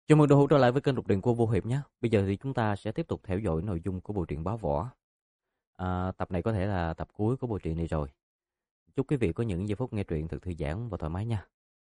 Chào mừng đồng hữu trở lại với kênh đọc truyện của Vô Hiệp nhé. Bây giờ thì chúng ta sẽ tiếp tục theo dõi nội dung của bộ truyện Báo Võ. Tập này có thể là tập cuối của bộ truyện này rồi. Chúc quý vị có những giây phút nghe truyện thật thư giãn và thoải mái nha.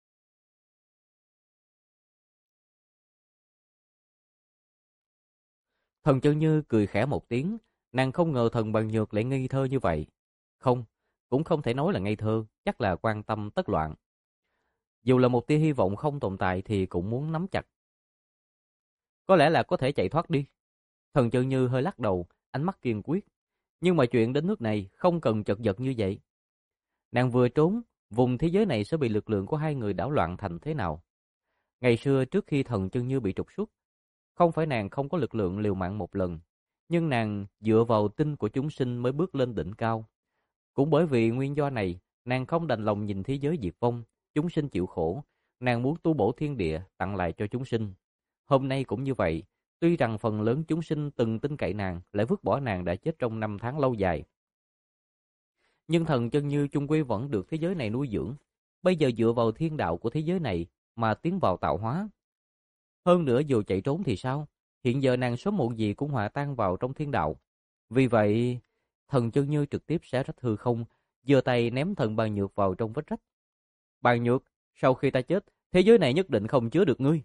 Thần Chân Như cười khẽ một tiếng, nàng không ngờ Thần Bằng Nhược lại ngây thơ như vậy. Không, cũng không thể nói là ngây thơ, chắc là quan tâm tất loạn. Dù là một tia hy vọng không tồn tại thì cũng muốn nắm chặt. Có lẽ là có thể chạy thoát đi. Thần Chân Như hơi lắc đầu, ánh mắt kiên quyết. Nhưng mà chuyện đến nước này không cần chật vật như vậy. Nàng vừa trốn, vùng thế giới này sẽ bị lực lượng của hai người đảo loạn thành thế nào? Ngày xưa trước khi Thần Chân Như bị trục xuất, không phải nàng không có lực lượng liều mạng một lần, nhưng nàng dựa vào tinh của chúng sinh mới bước lên đỉnh cao. Cũng bởi vì nguyên do này, nàng không đành lòng nhìn thế giới diệt vong, chúng sinh chịu khổ, nàng muốn tu bổ thiên địa tặng lại cho chúng sinh. Hôm nay cũng như vậy, tuy rằng phần lớn chúng sinh từng tin cậy nàng, lại vứt bỏ nàng đã chết trong năm tháng lâu dài. Nhưng Thần Chân Như chung quy vẫn được thế giới này nuôi dưỡng, bây giờ dựa vào thiên đạo của thế giới này mà tiến vào tạo hóa. Hơn nữa dù chạy trốn thì sao? Hiện giờ nàng sớm muộn gì cũng hòa tan vào trong thiên đạo. Vì vậy, Thần Chân Như trực tiếp xé rách hư không, giơ tay ném thần bàn nhược vào trong vết rách. Bàn nhược, sau khi ta chết, thế giới này nhất định không chứa được ngươi.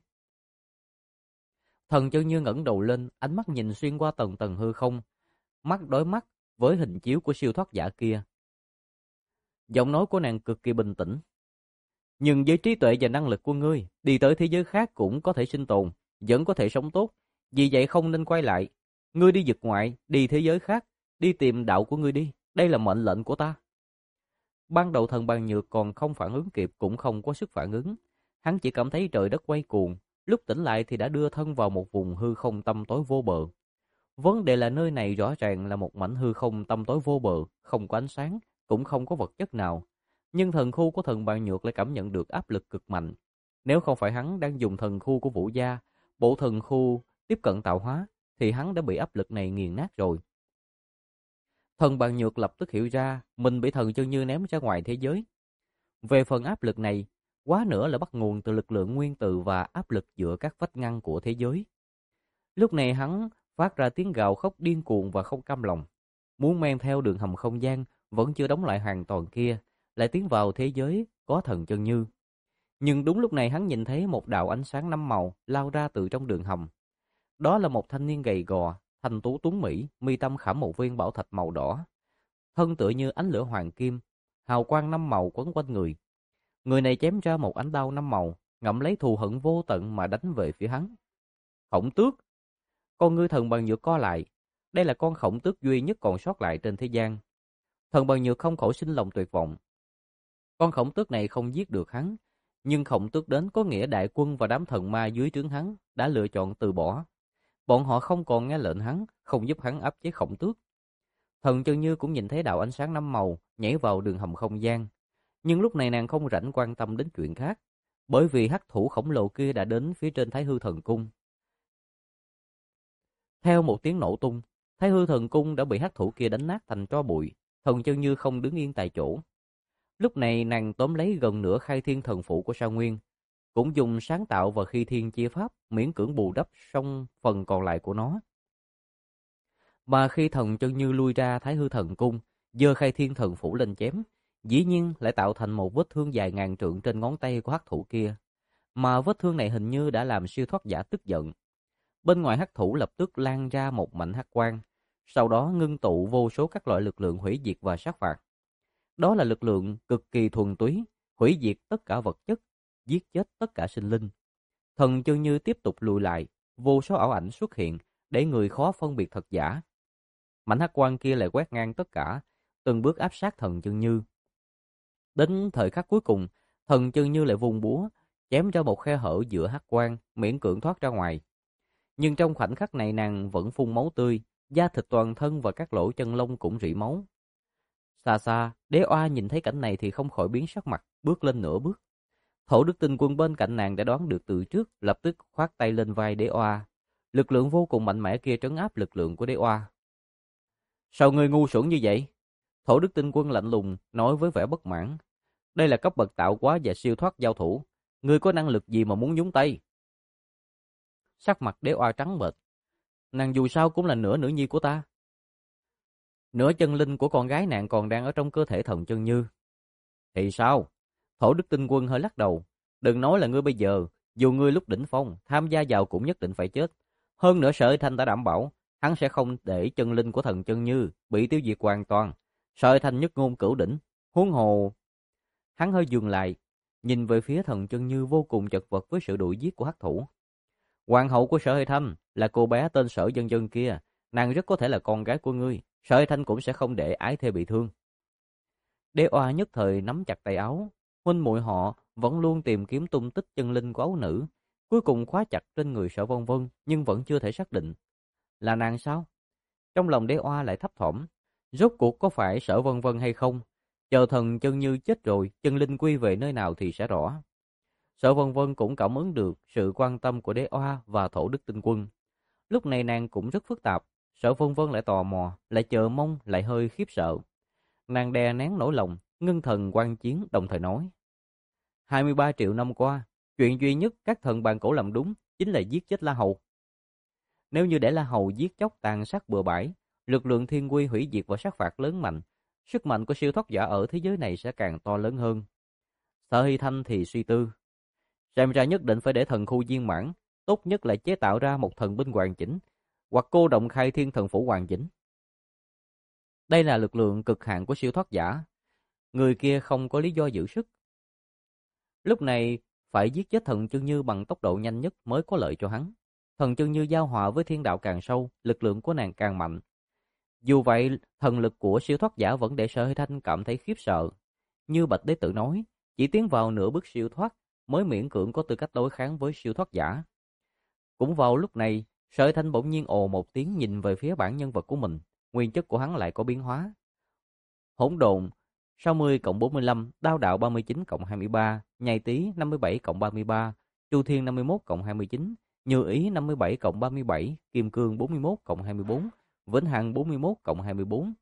Thần Chân Như ngẩng đầu lên, ánh mắt nhìn xuyên qua tầng tầng hư không, mắt đối mắt với hình chiếu của siêu thoát giả kia. Giọng nói của nàng cực kỳ bình tĩnh. Nhưng với trí tuệ và năng lực của ngươi, đi tới thế giới khác cũng có thể sinh tồn, vẫn có thể sống tốt. Vì vậy không nên quay lại. Ngươi đi vực ngoại, đi thế giới khác, đi tìm đạo của ngươi đi. Đây là mệnh lệnh của ta. Ban đầu thần bàn nhược còn không phản ứng kịp, cũng không có sức phản ứng. Hắn chỉ cảm thấy trời đất quay cuồng. Lúc tỉnh lại thì đã đưa thân vào một vùng hư không tăm tối vô bờ. Vấn đề là nơi này rõ ràng là một mảnh hư không tăm tối vô bờ, không có ánh sáng, cũng không có vật chất nào. Nhưng thần khu của thần bàn nhược lại cảm nhận được áp lực cực mạnh. Nếu không phải hắn đang dùng thần khu của Vũ Gia, bộ thần khu tiếp cận tạo hóa, thì hắn đã bị áp lực này nghiền nát rồi. Thần bàn nhược lập tức hiểu ra mình bị Thần Chân Như ném ra ngoài thế giới. Về phần áp lực này, quá nữa là bắt nguồn từ lực lượng nguyên tử và áp lực giữa các vách ngăn của thế giới. Lúc này hắn phát ra tiếng gào khóc điên cuồng và không cam lòng, muốn men theo đường hầm không gian vẫn chưa đóng lại hoàn toàn kia, lại tiến vào thế giới có Thần Chân Như. Nhưng đúng lúc này hắn nhìn thấy một đạo ánh sáng năm màu lao ra từ trong đường hầm. Đó là một thanh niên gầy gò, thanh tú tuấn mỹ, mi tâm khảm một viên bảo thạch màu đỏ, thân tựa như ánh lửa hoàng kim, hào quang năm màu quấn quanh người. Người này chém ra một ánh đao năm màu, ngậm lấy thù hận vô tận mà đánh về phía hắn. Khổng Tước. Con ngươi thần bằng nhược co lại. Đây là con khổng tước duy nhất còn sót lại trên thế gian. Thần bằng nhược không khỏi sinh lòng tuyệt vọng. Con khổng tước này không giết được hắn, nhưng khổng tước đến có nghĩa đại quân và đám thần ma dưới trướng hắn đã lựa chọn từ bỏ. Bọn họ không còn nghe lệnh hắn, không giúp hắn áp chế khổng tước. Thần Chân Như cũng nhìn thấy đạo ánh sáng năm màu nhảy vào đường hầm không gian, nhưng lúc này nàng không rảnh quan tâm đến chuyện khác, bởi vì hắc thủ khổng lồ kia đã đến phía trên Thái Hư Thần Cung. Theo một tiếng nổ tung, Thái Hư Thần Cung đã bị hắc thủ kia đánh nát thành tro bụi. Thần Chân Như không đứng yên tại chỗ. Lúc này nàng tóm lấy gần nửa khai thiên thần phụ của Sa Nguyên, cũng dùng sáng tạo và khi thiên chia pháp miễn cưỡng bù đắp xong phần còn lại của nó. Mà khi Thần Chân Như lui ra Thái Hư Thần Cung, giơ khai thiên thần phủ lên chém, dĩ nhiên lại tạo thành một vết thương dài ngàn trượng trên ngón tay của hắc thủ kia. Mà vết thương này hình như đã làm siêu thoát giả tức giận. Bên ngoài hắc thủ lập tức lan ra một mảnh hắc quang, sau đó ngưng tụ vô số các loại lực lượng hủy diệt và sát phạt. Đó là lực lượng cực kỳ thuần túy, hủy diệt tất cả vật chất, giết chết tất cả sinh linh. Thần Chân Như tiếp tục lùi lại, vô số ảo ảnh xuất hiện, để người khó phân biệt thật giả. Mảnh hắc quang kia lại quét ngang tất cả, từng bước áp sát Thần Chân Như. Đến thời khắc cuối cùng, Thần Chân Như lại vung búa, chém ra một khe hở giữa hắc quang, miễn cưỡng thoát ra ngoài. Nhưng trong khoảnh khắc này nàng vẫn phun máu tươi, da thịt toàn thân và các lỗ chân lông cũng rỉ máu. Xa xa, Đế Oa nhìn thấy cảnh này thì không khỏi biến sắc mặt, bước lên nửa bước. Thổ Đức Tinh Quân bên cạnh nàng đã đoán được từ trước, lập tức khoát tay lên vai Đế Oa. Lực lượng vô cùng mạnh mẽ kia trấn áp lực lượng của Đế Oa. Sao ngươi ngu xuẩn như vậy? Thổ Đức Tinh Quân lạnh lùng nói với vẻ bất mãn. Đây là cấp bậc tạo hóa và siêu thoát giao thủ. Ngươi có năng lực gì mà muốn nhúng tay? Sắc mặt Đế Oa trắng bệch. Nàng dù sao cũng là nửa nữ nhi của ta. Nửa chân linh của con gái nàng còn đang ở trong cơ thể Thần Chân Như. Thì sao? Thổ Đức Tinh Quân hơi lắc đầu. Đừng nói là ngươi bây giờ, dù ngươi lúc đỉnh phong, tham gia vào cũng nhất định phải chết. Hơn nữa Sở Thanh đã đảm bảo, hắn sẽ không để chân linh của Thần Chân Như bị tiêu diệt hoàn toàn. Sở Thanh nhất ngôn cửu đỉnh, huống hồ. Hắn hơi dừng lại, nhìn về phía Thần Chân Như vô cùng chật vật với sự đuổi giết của hắc thủ. Hoàng hậu của Sở Hơi Thanh là cô bé tên Sở Dân Dân kia, nàng rất có thể là con gái của ngươi, Sở Hơi Thanh cũng sẽ không để ái thê bị thương. Đế Oa nhất thời nắm chặt tay áo, huynh muội họ vẫn luôn tìm kiếm tung tích chân linh của ấu nữ, cuối cùng khóa chặt trên người Sở Vân Vân, nhưng vẫn chưa thể xác định là nàng sao? Trong lòng Đế Oa lại thấp thỏm, rốt cuộc có phải Sở Vân Vân hay không? Chờ Thần Chân Như chết rồi, chân linh quy về nơi nào thì sẽ rõ. Sở Vân Vân cũng cảm ứng được sự quan tâm của Đế Oa và Thổ Đức Tinh Quân. Lúc này nàng cũng rất phức tạp, Sở Vân Vân lại tò mò, lại chờ mong, lại hơi khiếp sợ. Nàng đè nén nỗi lòng, ngưng thần quan chiến đồng thời nói. 23 triệu năm qua, chuyện duy nhất các thần bàn cổ làm đúng chính là giết chết La Hầu. Nếu như để La Hầu giết chóc tàn sát bừa bãi, lực lượng thiên quy hủy diệt và sát phạt lớn mạnh, sức mạnh của siêu thoát giả ở thế giới này sẽ càng to lớn hơn. Sở Hy Thanh thì suy tư. Xem ra nhất định phải để thần khu viên mãn, tốt nhất là chế tạo ra một thần binh hoàn chỉnh, hoặc cô động khai thiên thần phủ hoàn chỉnh. Đây là lực lượng cực hạn của siêu thoát giả, người kia không có lý do giữ sức. Lúc này phải giết chết Thần Chân Như bằng tốc độ nhanh nhất mới có lợi cho hắn. Thần Chân Như giao hòa với thiên đạo càng sâu, lực lượng của nàng càng mạnh. Dù vậy, thần lực của siêu thoát giả vẫn để Sở Hơi Thanh cảm thấy khiếp sợ. Như Bạch Đế Tử nói, chỉ tiến vào nửa bước siêu thoát mới miễn cưỡng có tư cách đối kháng với siêu thoát giả. Cũng vào lúc này, Sở Hơi Thanh bỗng nhiên ồ một tiếng nhìn về phía bản nhân vật của mình, nguyên chất của hắn lại có biến hóa. Hỗn độn 60+45, đao đạo 39+23, nhai tý 57+33, chu thiên 51+29, như ý 57+37, kim cương 41+24, vĩnh hằng 41+24.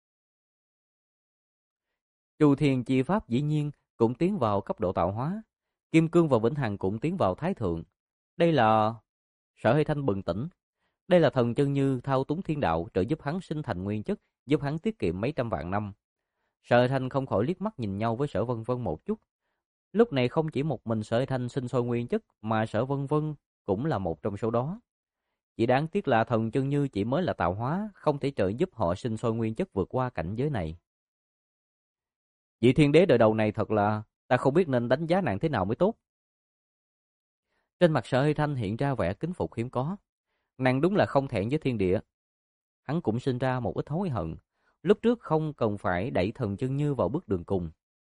Chu thiên chi pháp dĩ nhiên cũng tiến vào cấp độ tạo hóa, kim cương và vĩnh hằng cũng tiến vào thái thượng. Đây là... Sở Hơi Thanh bừng tỉnh. Đây là Thần Chân Như thao túng thiên đạo trợ giúp hắn sinh thành nguyên chất, giúp hắn tiết kiệm mấy trăm vạn năm. Sở Thanh không khỏi liếc mắt nhìn nhau với Sở Vân Vân một chút. Lúc này không chỉ một mình Sở Thanh sinh sôi nguyên chất, mà Sở Vân Vân cũng là một trong số đó. Chỉ đáng tiếc là Thần Chân Như chỉ mới là tạo hóa, không thể trợ giúp họ sinh sôi nguyên chất vượt qua cảnh giới này. Vị thiên đế đời đầu này thật là, ta không biết nên đánh giá nàng thế nào mới tốt. Trên mặt Sở Thanh hiện ra vẻ kính phục hiếm có. Nàng đúng là không thẹn với thiên địa. Hắn cũng sinh ra một ít hối hận. Lúc trước không cần phải đẩy Thần Chân Như vào bước đường cùng.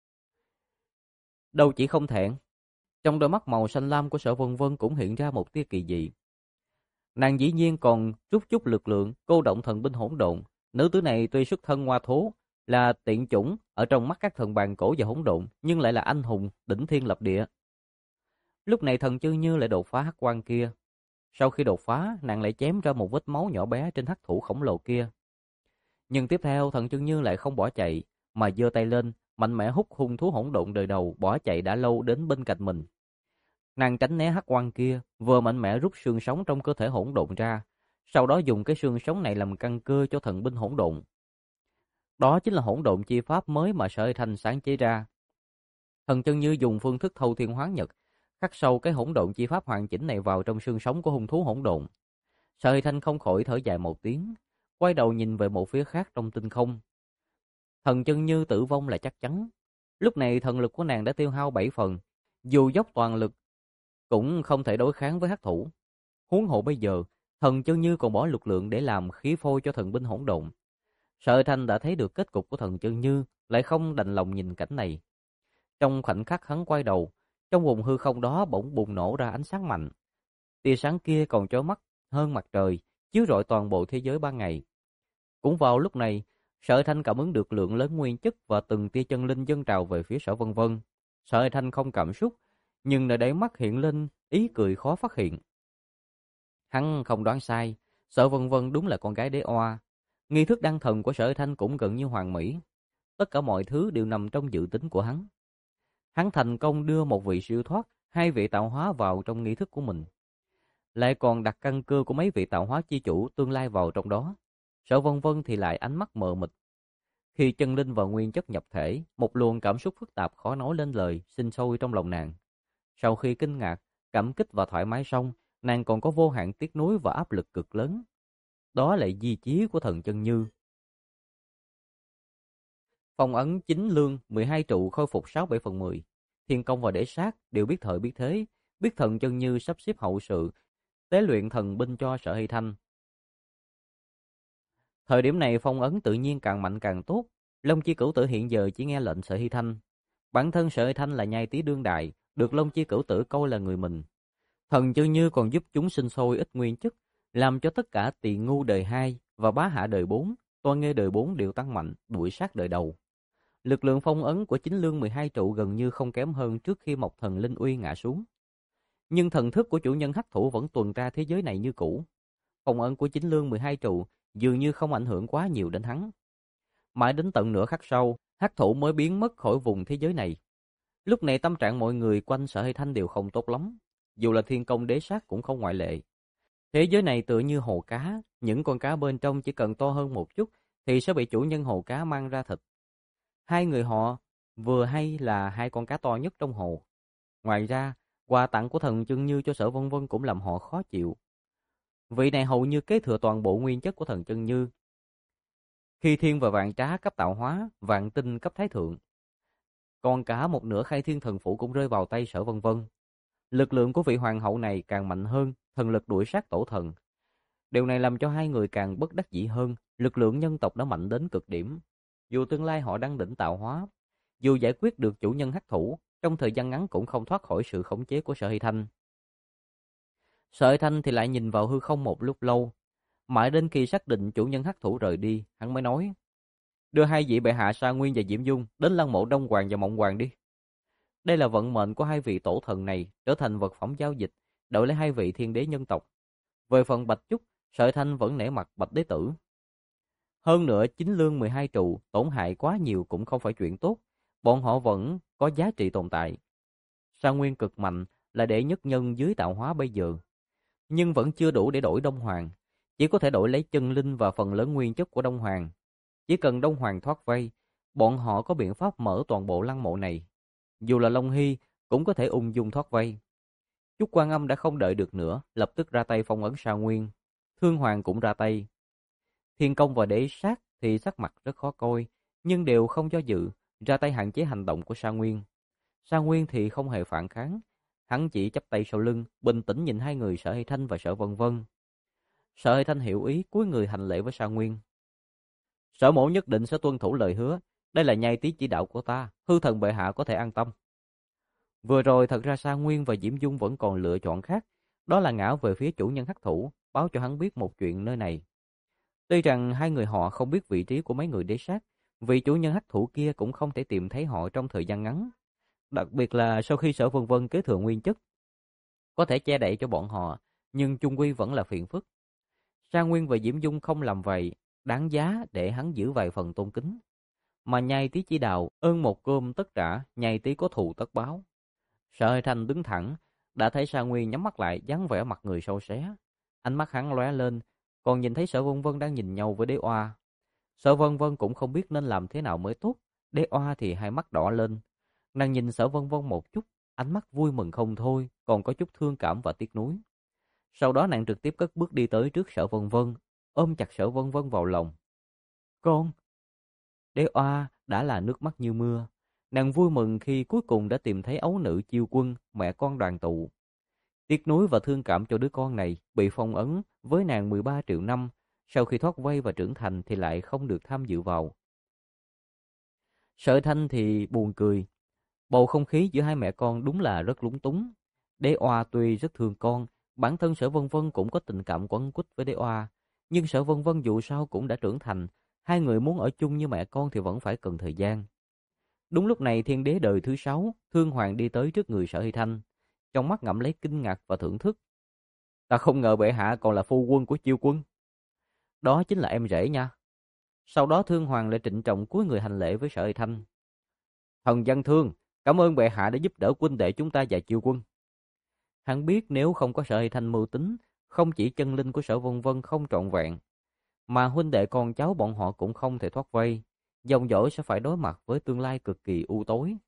Đâu chỉ không thẹn, trong đôi mắt màu xanh lam của Sở Vân Vân cũng hiện ra một tia kỳ dị. Nàng dĩ nhiên còn rút chút lực lượng cô động thần binh hỗn độn. Nữ tử này tuy xuất thân hoa thố, là tiện chủng ở trong mắt các thần bàn cổ và hỗn độn, nhưng lại là anh hùng đỉnh thiên lập địa. Lúc này Thần Chân Như lại đột phá hắc quan kia. Sau khi đột phá, nàng lại chém ra một vết máu nhỏ bé trên hắc thủ khổng lồ kia. Nhưng tiếp theo Thần Chân Như lại không bỏ chạy, mà giơ tay lên, mạnh mẽ hút hung thú hỗn độn đời đầu bỏ chạy đã lâu đến bên cạnh mình. Nàng tránh né hắc quan kia, vừa mạnh mẽ rút xương sống trong cơ thể hỗn độn ra, sau đó dùng cái xương sống này làm căn cơ cho thần binh hỗn độn. Đó chính là hỗn độn chi pháp mới mà Sở Hơi Thanh sáng chế ra. Thần Chân Như dùng phương thức thâu thiên hoán nhật, khắc sâu cái hỗn độn chi pháp hoàn chỉnh này vào trong xương sống của hung thú hỗn độn. Sở Hơi Thanh không khỏi thở dài một tiếng, quay đầu nhìn về một phía khác trong tinh không. Thần Chân Như tử vong là chắc chắn. Lúc này thần lực của nàng đã tiêu hao 7 phần, dù dốc toàn lực cũng không thể đối kháng với hắc thủ. Huống hộ bây giờ, Thần Chân Như còn bỏ lực lượng để làm khí phôi cho thần binh hỗn độn. Sở Thanh đã thấy được kết cục của Thần Chân Như, lại không đành lòng nhìn cảnh này. Trong khoảnh khắc hắn quay đầu, trong vùng hư không đó bỗng bùng nổ ra ánh sáng mạnh. Tia sáng kia còn chói mắt hơn mặt trời, chiếu rọi toàn bộ thế giới ban ngày. Cũng vào lúc này, Sở Thanh cảm ứng được lượng lớn nguyên chất và từng tia chân linh dâng trào về phía Sở Vân Vân. Sở Thanh không cảm xúc, nhưng nơi đáy mắt hiện lên ý cười khó phát hiện. Hắn không đoán sai, Sở Vân Vân đúng là con gái Đế Oa. Nghi thức đăng thần của Sở Thanh cũng gần như hoàn mỹ. Tất cả mọi thứ đều nằm trong dự tính của hắn. Hắn thành công đưa một vị siêu thoát, hai vị tạo hóa vào trong nghi thức của mình. lại còn đặt căn cơ của mấy vị tạo hóa chi chủ tương lai vào trong đó. Sở Vân Vân thì lại ánh mắt mờ mịt. Khi chân linh và nguyên chất nhập thể, một luồng cảm xúc phức tạp khó nói lên lời sinh sôi trong lòng nàng. Sau khi kinh ngạc, cảm kích và thoải mái xong, nàng còn có vô hạn tiếc nuối và áp lực cực lớn. Đó là di chí của thần chân như. Phong ấn chính lương 12 trụ khôi phục 6/7/10. Thiên công và đế sát đều biết thời biết thế, biết thần chân như sắp xếp hậu sự, tế luyện thần binh cho Sở Hy Thanh. Thời điểm này phong ấn tự nhiên càng mạnh càng tốt. Long Chi Cửu Tử hiện giờ chỉ nghe lệnh Sở Hy Thanh. Bản thân Sở Hy Thanh là nhai tí đương đại, được Long Chi Cửu Tử coi là người mình. Thần chân như còn giúp chúng sinh sôi ít nguyên chất, làm cho tất cả tỳ ngu đời 2 và bá hạ đời 4, toan nghê đời 4 đều tăng mạnh, đuổi sát đời đầu. Lực lượng phong ấn của chính lương 12 trụ gần như không kém hơn trước khi Mộc Thần Linh Uy ngã xuống. Nhưng thần thức của chủ nhân hắc thủ vẫn tuần tra thế giới này như cũ. Phong ấn của chính lương 12 trụ dường như không ảnh hưởng quá nhiều đến hắn. Mãi đến tận nửa khắc sau, hắc thủ mới biến mất khỏi vùng thế giới này. Lúc này tâm trạng mọi người quanh Sở Hy Thanh đều không tốt lắm, dù là thiên công đế sát cũng không ngoại lệ. Thế giới này tựa như hồ cá, những con cá bên trong chỉ cần to hơn một chút thì sẽ bị chủ nhân hồ cá mang ra thịt. Hai người họ vừa hay là hai con cá to nhất trong hồ. Ngoài ra, quà tặng của thần chân như cho Sở Vân Vân cũng làm họ khó chịu. Vị này hầu như kế thừa toàn bộ nguyên chất của thần chân như. Khi thiên và vạn trá cấp tạo hóa, vạn tinh cấp thái thượng. Còn cả một nửa khai thiên thần phủ cũng rơi vào tay Sở Vân Vân. Lực lượng của vị hoàng hậu này càng mạnh hơn, thần lực đuổi sát tổ thần. Điều này làm cho hai người càng bất đắc dĩ hơn, lực lượng nhân tộc đã mạnh đến cực điểm. Dù tương lai họ đang đỉnh tạo hóa, dù giải quyết được chủ nhân hắc thủ, trong thời gian ngắn cũng không thoát khỏi sự khống chế của Sở Hy Thanh. Sở Hy Thanh thì lại nhìn vào hư không một lúc lâu, mãi đến khi xác định chủ nhân hắc thủ rời đi, hắn mới nói: đưa hai vị bệ hạ Sa Nguyên và Diễm Dung đến lăng mộ Đông Hoàng và Mộng Hoàng đi. Đây là vận mệnh của hai vị tổ thần này, trở thành vật phẩm giao dịch, đổi lấy hai vị thiên đế nhân tộc. Về phần Bạch Trúc, Sở Hy Thanh vẫn nể mặt Bạch Đế Tử. Hơn nữa, chính lương 12 trụ tổn hại quá nhiều cũng không phải chuyện tốt, bọn họ vẫn có giá trị tồn tại. Sa Nguyên cực mạnh là đệ nhất nhân dưới tạo hóa bây giờ, nhưng vẫn chưa đủ để đổi Đông Hoàng, chỉ có thể đổi lấy chân linh và phần lớn nguyên chất của Đông Hoàng. Chỉ cần Đông Hoàng thoát vây, bọn họ có biện pháp mở toàn bộ lăng mộ này. Dù là Long Hy cũng có thể ung dung thoát vây. Chúc Quan Âm đã không đợi được nữa, lập tức ra tay phong ấn Sa Nguyên. Thương Hoàng cũng ra tay. Thiên Công và Đế Sát thì sắc mặt rất khó coi, nhưng đều không do dự, ra tay hạn chế hành động của Sa Nguyên. Sa Nguyên thì không hề phản kháng, hắn chỉ chắp tay sau lưng, bình tĩnh nhìn hai người Sở Hy Thanh và Sở Vân Vân. Sở Hy Thanh hiểu ý, cúi người hành lễ với Sa Nguyên. Sở mẫu nhất định sẽ tuân thủ lời hứa, đây là nhai tí chỉ đạo của ta, hư thần bệ hạ có thể an tâm. Vừa rồi thật ra Sa Nguyên và Diễm Dung vẫn còn lựa chọn khác, đó là ngã về phía chủ nhân hắc thủ, báo cho hắn biết một chuyện nơi này. Tuy rằng hai người họ không biết vị trí của mấy người đế sát, vì chủ nhân hắc thủ kia cũng không thể tìm thấy họ trong thời gian ngắn. Đặc biệt là sau khi Sở Vân Vân kế thừa nguyên chất, có thể che đậy cho bọn họ, nhưng chung quy vẫn là phiền phức. Sa Nguyên và Diễm Dung không làm vậy, đáng giá để hắn giữ vài phần tôn kính. Mà nhai tí chỉ đạo, ơn một cơm tất trả, nhai tí có thù tất báo. Sở Hơi Thanh đứng thẳng, đã thấy Sa Nguyên nhắm mắt lại, dáng vẻ mặt người sâu xé. Ánh mắt hắn lóe lên, còn nhìn thấy Sở Vân Vân đang nhìn nhau với Đế Oa. Sở Vân Vân cũng không biết nên làm thế nào mới tốt, Đế Oa thì hai mắt đỏ lên. Nàng nhìn Sở Vân Vân một chút, ánh mắt vui mừng không thôi, còn có chút thương cảm và tiếc nuối. Sau đó nàng trực tiếp cất bước đi tới trước Sở Vân Vân, ôm chặt Sở Vân Vân vào lòng. Con! Đế Oa đã là nước mắt như mưa. Nàng vui mừng khi cuối cùng đã tìm thấy ấu nữ Chiêu Quân, mẹ con đoàn tụ. Tiếc nuối và thương cảm cho đứa con này bị phong ấn với nàng 13 triệu năm, sau khi thoát vây và trưởng thành thì lại không được tham dự vào. Sở Thanh thì buồn cười. Bầu không khí giữa hai mẹ con đúng là rất lúng túng. Đế Oa tuy rất thương con, bản thân Sở Vân Vân cũng có tình cảm quấn quýt với Đế Oa, nhưng Sở Vân Vân dù sao cũng đã trưởng thành, hai người muốn ở chung như mẹ con thì vẫn phải cần thời gian. Đúng lúc này thiên đế đời thứ 6, Thương Hoàng đi tới trước người Sở Hy Thanh, trong mắt ngậm lấy kinh ngạc và thưởng thức. Ta không ngờ bệ hạ còn là phu quân của Chiêu Quân. Đó chính là em rể nha. Sau đó Thương Hoàng lại trịnh trọng cúi người hành lễ với Sở Hy Thanh. Thần Văn Thương, cảm ơn bệ hạ đã giúp đỡ huynh đệ chúng ta và Chiêu Quân. Hắn biết nếu không có Sở Hy Thanh mưu tính không chỉ chân linh của Sở Vân Vân không trọn vẹn, mà huynh đệ con cháu bọn họ cũng không thể thoát vây, dòng dõi sẽ phải đối mặt với tương lai cực kỳ u tối.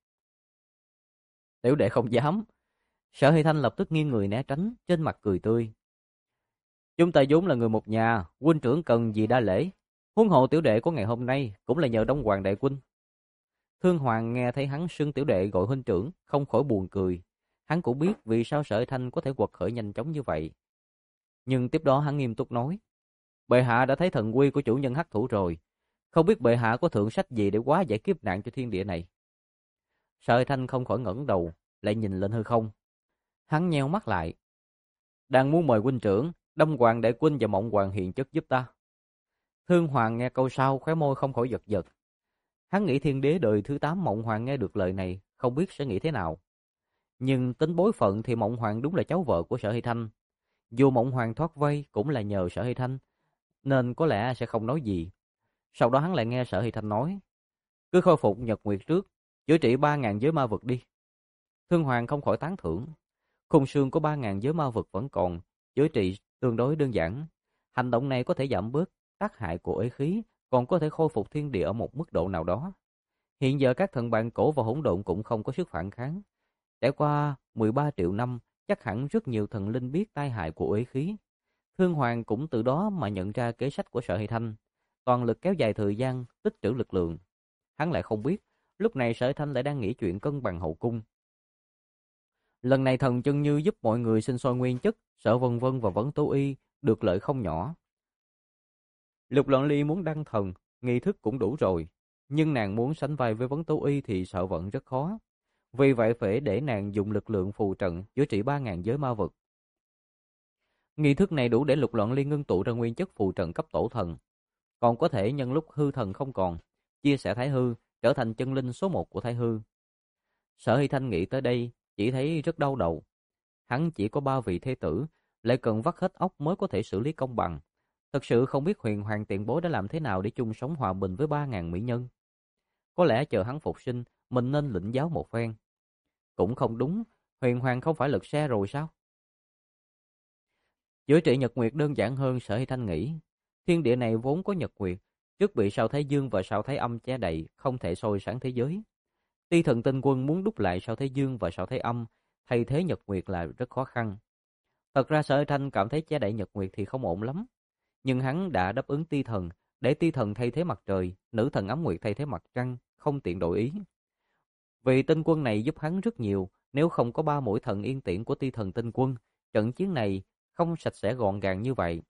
Tiểu đệ không dám. Sở Hy Thanh lập tức nghiêng người né tránh, trên mặt cười tươi. Chúng ta vốn là người một nhà, huynh trưởng cần gì đa lễ. Huống hộ tiểu đệ của ngày hôm nay cũng là nhờ Đông Hoàng đại huynh. Thương Hoàng nghe thấy hắn xưng tiểu đệ gọi huynh trưởng, không khỏi buồn cười. Hắn cũng biết vì sao Sở Hy Thanh có thể quật khởi nhanh chóng như vậy. Nhưng tiếp đó hắn nghiêm túc nói, bệ hạ đã thấy thần uy của chủ nhân hắc thủ rồi, không biết bệ hạ có thượng sách gì để hóa giải kiếp nạn cho thiên địa này. Sở Hy Thanh không khỏi ngẩng đầu, lại nhìn lên hư không. Hắn nheo mắt lại. Đang muốn mời huynh trưởng, Đông Hoàng đại huynh và Mộng Hoàng hiền chất giúp ta. Thương Hoàng nghe câu sau, khóe môi không khỏi giật giật. Hắn nghĩ thiên đế đời thứ 8 Mộng Hoàng nghe được lời này, không biết sẽ nghĩ thế nào. Nhưng tính bối phận thì Mộng Hoàng đúng là cháu vợ của Sở Hy Thanh. Dù Mộng Hoàng thoát vây cũng là nhờ Sở Hy Thanh, nên có lẽ sẽ không nói gì. Sau đó hắn lại nghe Sở Hy Thanh nói, cứ khôi phục Nhật Nguyệt trước, chữa trị 3.000 giới ma vực đi. Thương Hoàng không khỏi tán thưởng. Khung xương của 3.000 giới ma vực vẫn còn, chữa trị tương đối đơn giản. Hành động này có thể giảm bớt tác hại của uế khí, còn có thể khôi phục thiên địa ở một mức độ nào đó. Hiện giờ các thần bạn cổ và hỗn độn cũng không có sức phản kháng. Trải qua 13 triệu năm, chắc hẳn rất nhiều thần linh biết tai hại của uế khí. Thương Hoàng cũng từ đó mà nhận ra kế sách của Sở Hy Thanh, toàn lực kéo dài thời gian, tích trữ lực lượng. Hắn lại không biết, lúc này Sở Hy Thanh lại đang nghĩ chuyện cân bằng hậu cung. Lần này thần chân như giúp mọi người sinh sôi nguyên chất, Sở Vân Vân và Vấn Tố Y được lợi không nhỏ. Lục Loạn Ly muốn đăng thần, nghi thức cũng đủ rồi, nhưng nàng muốn sánh vai với Vấn Tố Y thì sợ vẫn rất khó. Vì vậy phải để nàng dùng lực lượng phù trận chữa trị 3.000 giới ma vực. Nghi thức này đủ để Lục Loạn Ly ngưng tụ ra nguyên chất phù trận cấp tổ thần, còn có thể nhân lúc hư thần không còn, chia sẻ thái hư, trở thành chân linh số 1 của thái hư. Sở Hy Thanh nghĩ tới đây, chỉ thấy rất đau đầu. Hắn chỉ có 3 vị thế tử, lại cần vắt hết óc mới có thể xử lý công bằng. Thật sự không biết Huyền Hoàng tiền bối đã làm thế nào để chung sống hòa bình với 3.000 mỹ nhân. Có lẽ chờ hắn phục sinh, mình nên lĩnh giáo một phen. Cũng không đúng, Huyền Hoàng không phải lật xe rồi sao? Chữa trị Nhật Nguyệt đơn giản hơn Sở Hy Thanh nghĩ. Thiên địa này vốn có Nhật Nguyệt, trước bị sao Thái Dương và sao Thái Âm che đậy, không thể soi sáng thế giới. Ti Thần Tinh Quân muốn đúc lại sao Thái Dương và sao Thái Âm, thay thế Nhật Nguyệt là rất khó khăn. Thật ra Sở Hy Thanh cảm thấy che đậy Nhật Nguyệt thì không ổn lắm. Nhưng hắn đã đáp ứng Ti Thần, để Ti Thần thay thế mặt trời, nữ thần Ấm Nguyệt thay thế mặt trăng, không tiện đổi ý. Vì Tinh Quân này giúp hắn rất nhiều, nếu không có 3 mũi thần yên tiễn của Ti Thần Tinh Quân, trận chiến này không sạch sẽ gọn gàng như vậy.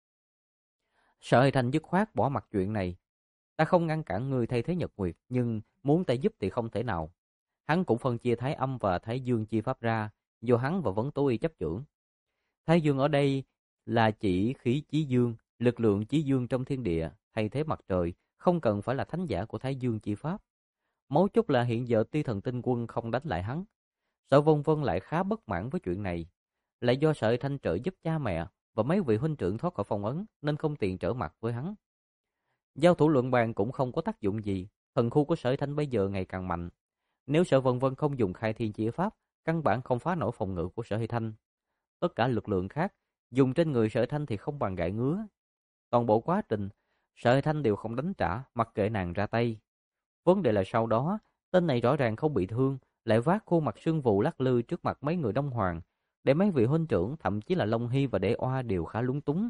Sở Hy Thanh dứt khoát bỏ mặc chuyện này. Ta không ngăn cản ngươi thay thế Nhật Nguyệt, nhưng muốn ta giúp thì không thể nào. Hắn cũng phân chia Thái Âm và Thái Dương chi pháp ra, do hắn và Vấn Tố Y chấp trưởng. Thái Dương ở đây là chỉ khí chí dương, lực lượng chí dương trong thiên địa, thay thế mặt trời, không cần phải là thánh giả của Thái Dương chi pháp. Mấu chốt là hiện giờ Ti Thần Tinh Quân không đánh lại hắn. Sở Vân Vân lại khá bất mãn với chuyện này, lại do Sở Hy Thanh trợ giúp cha mẹ và mấy vị huynh trưởng thoát khỏi phong ấn nên không tiện trở mặt với hắn. Giao thủ luận bàn cũng không có tác dụng gì, thần khu của Sở Hy Thanh bây giờ ngày càng mạnh. Nếu Sở Vân Vân không dùng khai thiên chỉ pháp, căn bản không phá nổi phòng ngự của Sở Hy Thanh. Tất cả lực lượng khác dùng trên người Sở Hy Thanh thì không bằng gãi ngứa. Toàn bộ quá trình Sở Hy Thanh đều không đánh trả, mặc kệ nàng ra tay. Vấn đề là sau đó tên này rõ ràng không bị thương, lại vác khuôn mặt sưng vù lắc lư trước mặt mấy người Đông Hoàng, để mấy vị huynh trưởng thậm chí là Long Hy và Đế Oa đều khá lúng túng.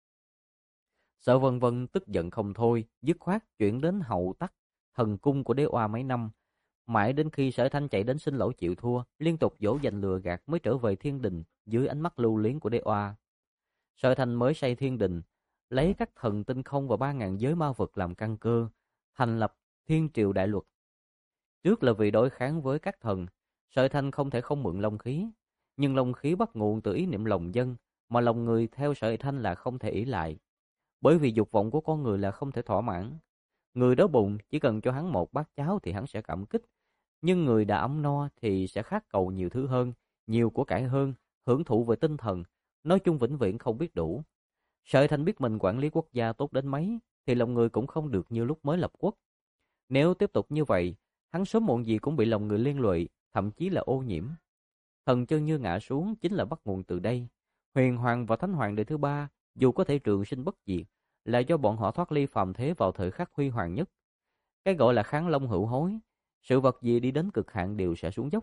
Sở Vân Vân tức giận không thôi, dứt khoát chuyển đến hậu tắc thần cung của Đế Oa mấy năm, mãi đến khi Sở Thanh chạy đến xin lỗi chịu thua, liên tục dỗ dành lừa gạt mới trở về thiên đình dưới ánh mắt lưu luyến của Đế Oa. Sở Thanh mới xây thiên đình, lấy các thần tinh không và 3.000 giới ma vực làm căn cơ, thành lập Thiên Triều Đại Luật. Trước là vì đối kháng với các thần, Sở Thanh không thể không mượn long khí, nhưng long khí bắt nguồn từ ý niệm lòng dân, mà lòng người theo Sở Thanh là không thể ỷ lại. Bởi vì dục vọng của con người là không thể thỏa mãn. Người đói bụng chỉ cần cho hắn một bát cháo thì hắn sẽ cảm kích, nhưng người đã ấm no thì sẽ khát cầu nhiều thứ hơn, nhiều của cải hơn, hưởng thụ về tinh thần, nói chung vĩnh viễn không biết đủ. Sở Thanh biết mình quản lý quốc gia tốt đến mấy thì lòng người cũng không được như lúc mới lập quốc. Nếu tiếp tục như vậy, hắn sớm muộn gì cũng bị lòng người liên lụy, thậm chí là ô nhiễm. Thần chân như ngã xuống chính là bắt nguồn từ đây. Huyền Hoàng và Thánh Hoàng đời thứ ba dù có thể trường sinh bất diệt là do bọn họ thoát ly phàm thế vào thời khắc huy hoàng nhất. Cái gọi là kháng long hữu hối, sự vật gì đi đến cực hạn đều sẽ xuống dốc.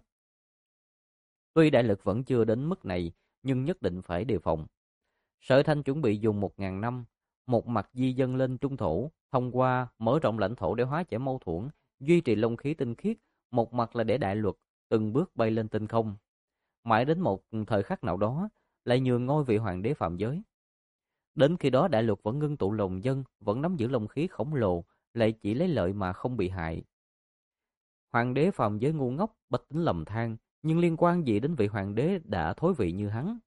Tuy đại lực vẫn chưa đến mức này, nhưng nhất định phải đề phòng. Sở Thanh chuẩn bị dùng 1.000 năm, một mặt di dân lên trung thổ, thông qua mở rộng lãnh thổ để hóa giải mâu thuẫn, duy trì long khí tinh khiết, một mặt là để đại luật từng bước bay lên tinh không. Mãi đến một thời khắc nào đó, lại nhường ngôi vị hoàng đế phạm giới. Đến khi đó đại luật vẫn ngưng tụ lòng dân, vẫn nắm giữ long khí khổng lồ, lại chỉ lấy lợi mà không bị hại. Hoàng đế phàm giới ngu ngốc, bách tính lầm than, nhưng liên quan gì đến vị hoàng đế đã thối vị như hắn?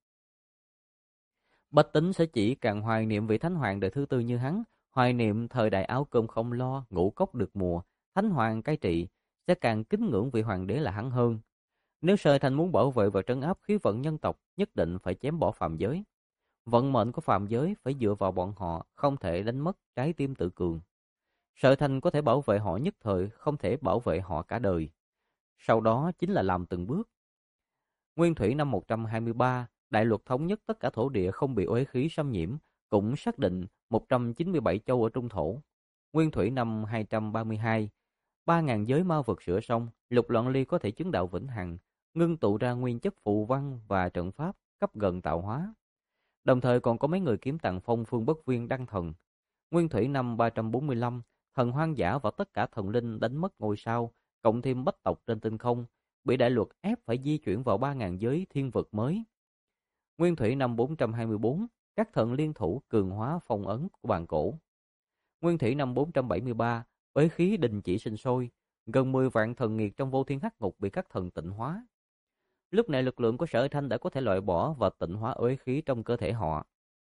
Bách tính sẽ chỉ càng hoài niệm vị thánh hoàng đời thứ tư như hắn, hoài niệm thời đại áo cơm không lo, ngũ cốc được mùa, thánh hoàng cai trị, sẽ càng kính ngưỡng vị hoàng đế là hắn hơn. Nếu Sở Thanh muốn bảo vệ và trấn áp khí vận nhân tộc, nhất định phải chém bỏ phàm giới. Vận mệnh của phàm giới phải dựa vào bọn họ, không thể đánh mất trái tim tự cường. Sở Thanh có thể bảo vệ họ nhất thời, không thể bảo vệ họ cả đời. Sau đó chính là làm từng bước. Nguyên Thủy năm 123, đại luật thống nhất tất cả thổ địa không bị uế khí xâm nhiễm, cũng xác định 197 châu ở trung thổ. Nguyên Thủy năm 232, 3.000 giới ma vật sửa xong, Lục Loạn Ly có thể chứng đạo vĩnh hằng, ngưng tụ ra nguyên chất phù văn và trận pháp cấp gần tạo hóa. Đồng thời còn có mấy người kiếm tặng phong Phương Bất Viên đăng thần. Nguyên Thủy năm 345, thần hoang dã và tất cả thần linh đánh mất ngôi sao, cộng thêm bách tộc trên tinh không, bị đại luật ép phải di chuyển vào 3.000 giới thiên vực mới. Nguyên Thủy năm 424, các thần liên thủ cường hóa phong ấn của bàn cổ. Nguyên Thủy năm 473, uế khí đình chỉ sinh sôi, gần 10 vạn thần nghiệt trong vô thiên hắc ngục bị các thần tịnh hóa. Lúc này lực lượng của Sở Thanh đã có thể loại bỏ và tịnh hóa uế khí trong cơ thể họ.